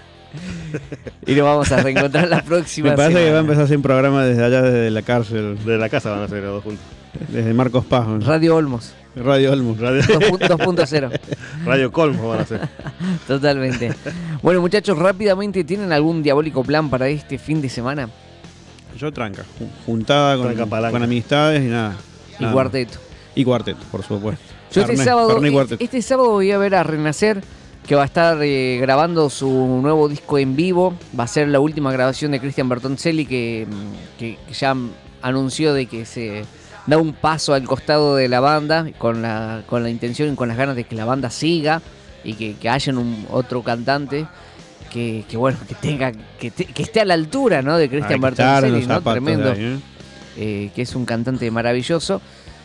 Y nos vamos a reencontrar la próxima Me parece semana. que va a empezar a hacer un programa desde allá, desde la cárcel. De la casa van a hacer los dos juntos. Desde Marcos Paz. Radio Olmos Radio Olmo. 2.0. Radio Colmo van a hacer. Totalmente. Bueno, muchachos, rápidamente, ¿tienen algún diabólico plan para este fin de semana? Yo tranca. Juntada Tranca palanca. con amistades y nada. Y Nada cuarteto. más. Y cuarteto, por supuesto. Yo este Fernet, sábado, Fernet y cuarteto. este sábado voy a ver a Renacer, que va a estar grabando su nuevo disco en vivo. Va a ser la última grabación de Cristian Bertoncelli, que ya anunció de que se da un paso al costado de la banda con la intención y con las ganas de que la banda siga y que haya otro cantante que bueno, que esté a la altura, ¿no?, de Cristian Bertoncelli, ¿no? Tremendo, ahí, que es un cantante maravilloso.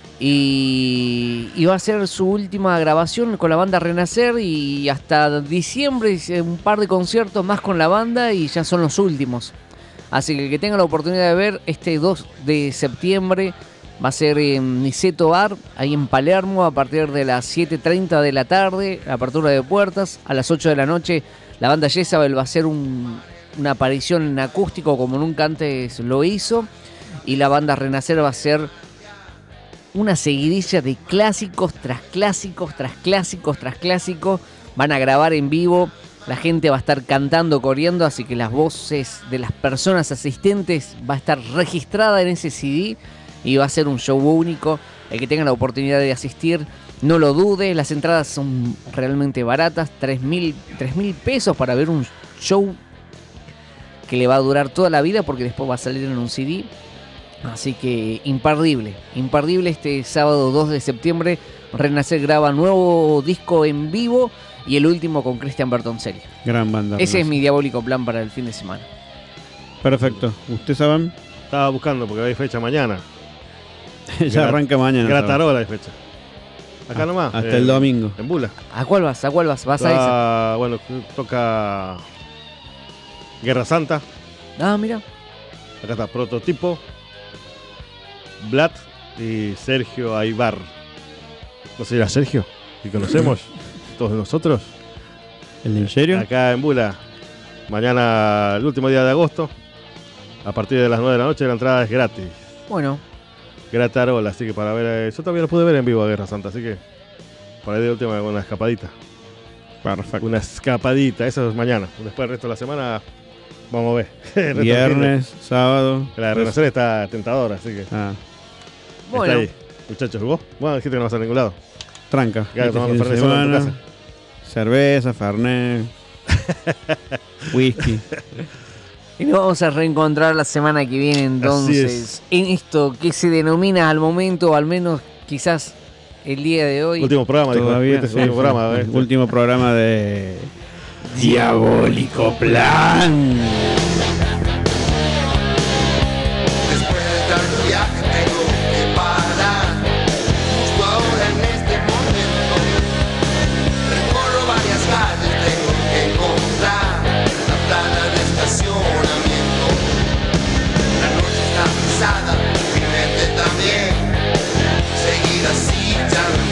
Y va a ser su última grabación con la banda Renacer, y hasta diciembre un par de conciertos más con la banda y ya son los últimos. Así que el que tenga la oportunidad de ver, este 2 de septiembre va a ser en Niceto Bar, ahí en Palermo, a partir de las 7:30 de la tarde, apertura de puertas. A las 8 de la noche la banda Jezabel va a hacer una aparición en acústico como nunca antes lo hizo, y la banda Renacer va a ser una seguidilla de clásicos tras clásicos, tras clásicos, tras clásicos. Van a grabar en vivo, la gente va a estar cantando, coreando, así que las voces de las personas asistentes va a estar registrada en ese CD y va a ser un show único. El que tenga la oportunidad de asistir, no lo dude, las entradas son realmente baratas, 3.000 pesos para ver un show que le va a durar toda la vida, porque después va a salir en un CD. Así que imperdible este sábado 2 de septiembre. Renacer graba nuevo disco en vivo y el último con Cristian Bertoncelli. Gran banda. Ese es mi diabólico plan para el fin de semana. Perfecto. ¿Usted sabe? Estaba buscando porque hay fecha mañana. Ya arranca mañana. Gratarola hay fecha. Acá nomás. Hasta el domingo. En Bula. ¿A cuál vas? ¿A cuál vas? ¿Vas a esa? Bueno, toca Guerra Santa. Ah, mira. Acá está Prototipo, Vlad y Sergio Aybar. ¿No será Sergio? ¿Y conocemos todos nosotros? ¿El de en serio? Acá en Bula. Mañana, el último día de agosto. A partir de las 9 de la noche la entrada es gratis. Bueno. Gratarola, así que para ver... Yo también lo pude ver en vivo a Guerra Santa, así que... Por ahí de última una escapadita. Perfecto. Una escapadita, eso es mañana. Después el resto de la semana vamos a ver. El resto Viernes, sábado. la de Renacer está tentadora, así que Ah, Bueno. está ahí. Muchachos, ¿vos? Bueno, dijiste que no vas a ningún lado. tranca. Claro, Este tomando fin de Fernet solo en tu semana, cerveza, Fernet, whisky. Y nos vamos a reencontrar la semana que viene, entonces, en esto que se denomina al momento, o al menos quizás el día de hoy. Último programa, dijo. Todavía. Este es el Sí, último programa. sí. ¿ves? Último programa de Diabólico Plan. Después de tanto viaje tengo que parar. Justo ahora en este momento recorro varias calles, tengo que encontrar la plana de estacionamiento. La noche está pesada, mi mente también. Seguir así ya no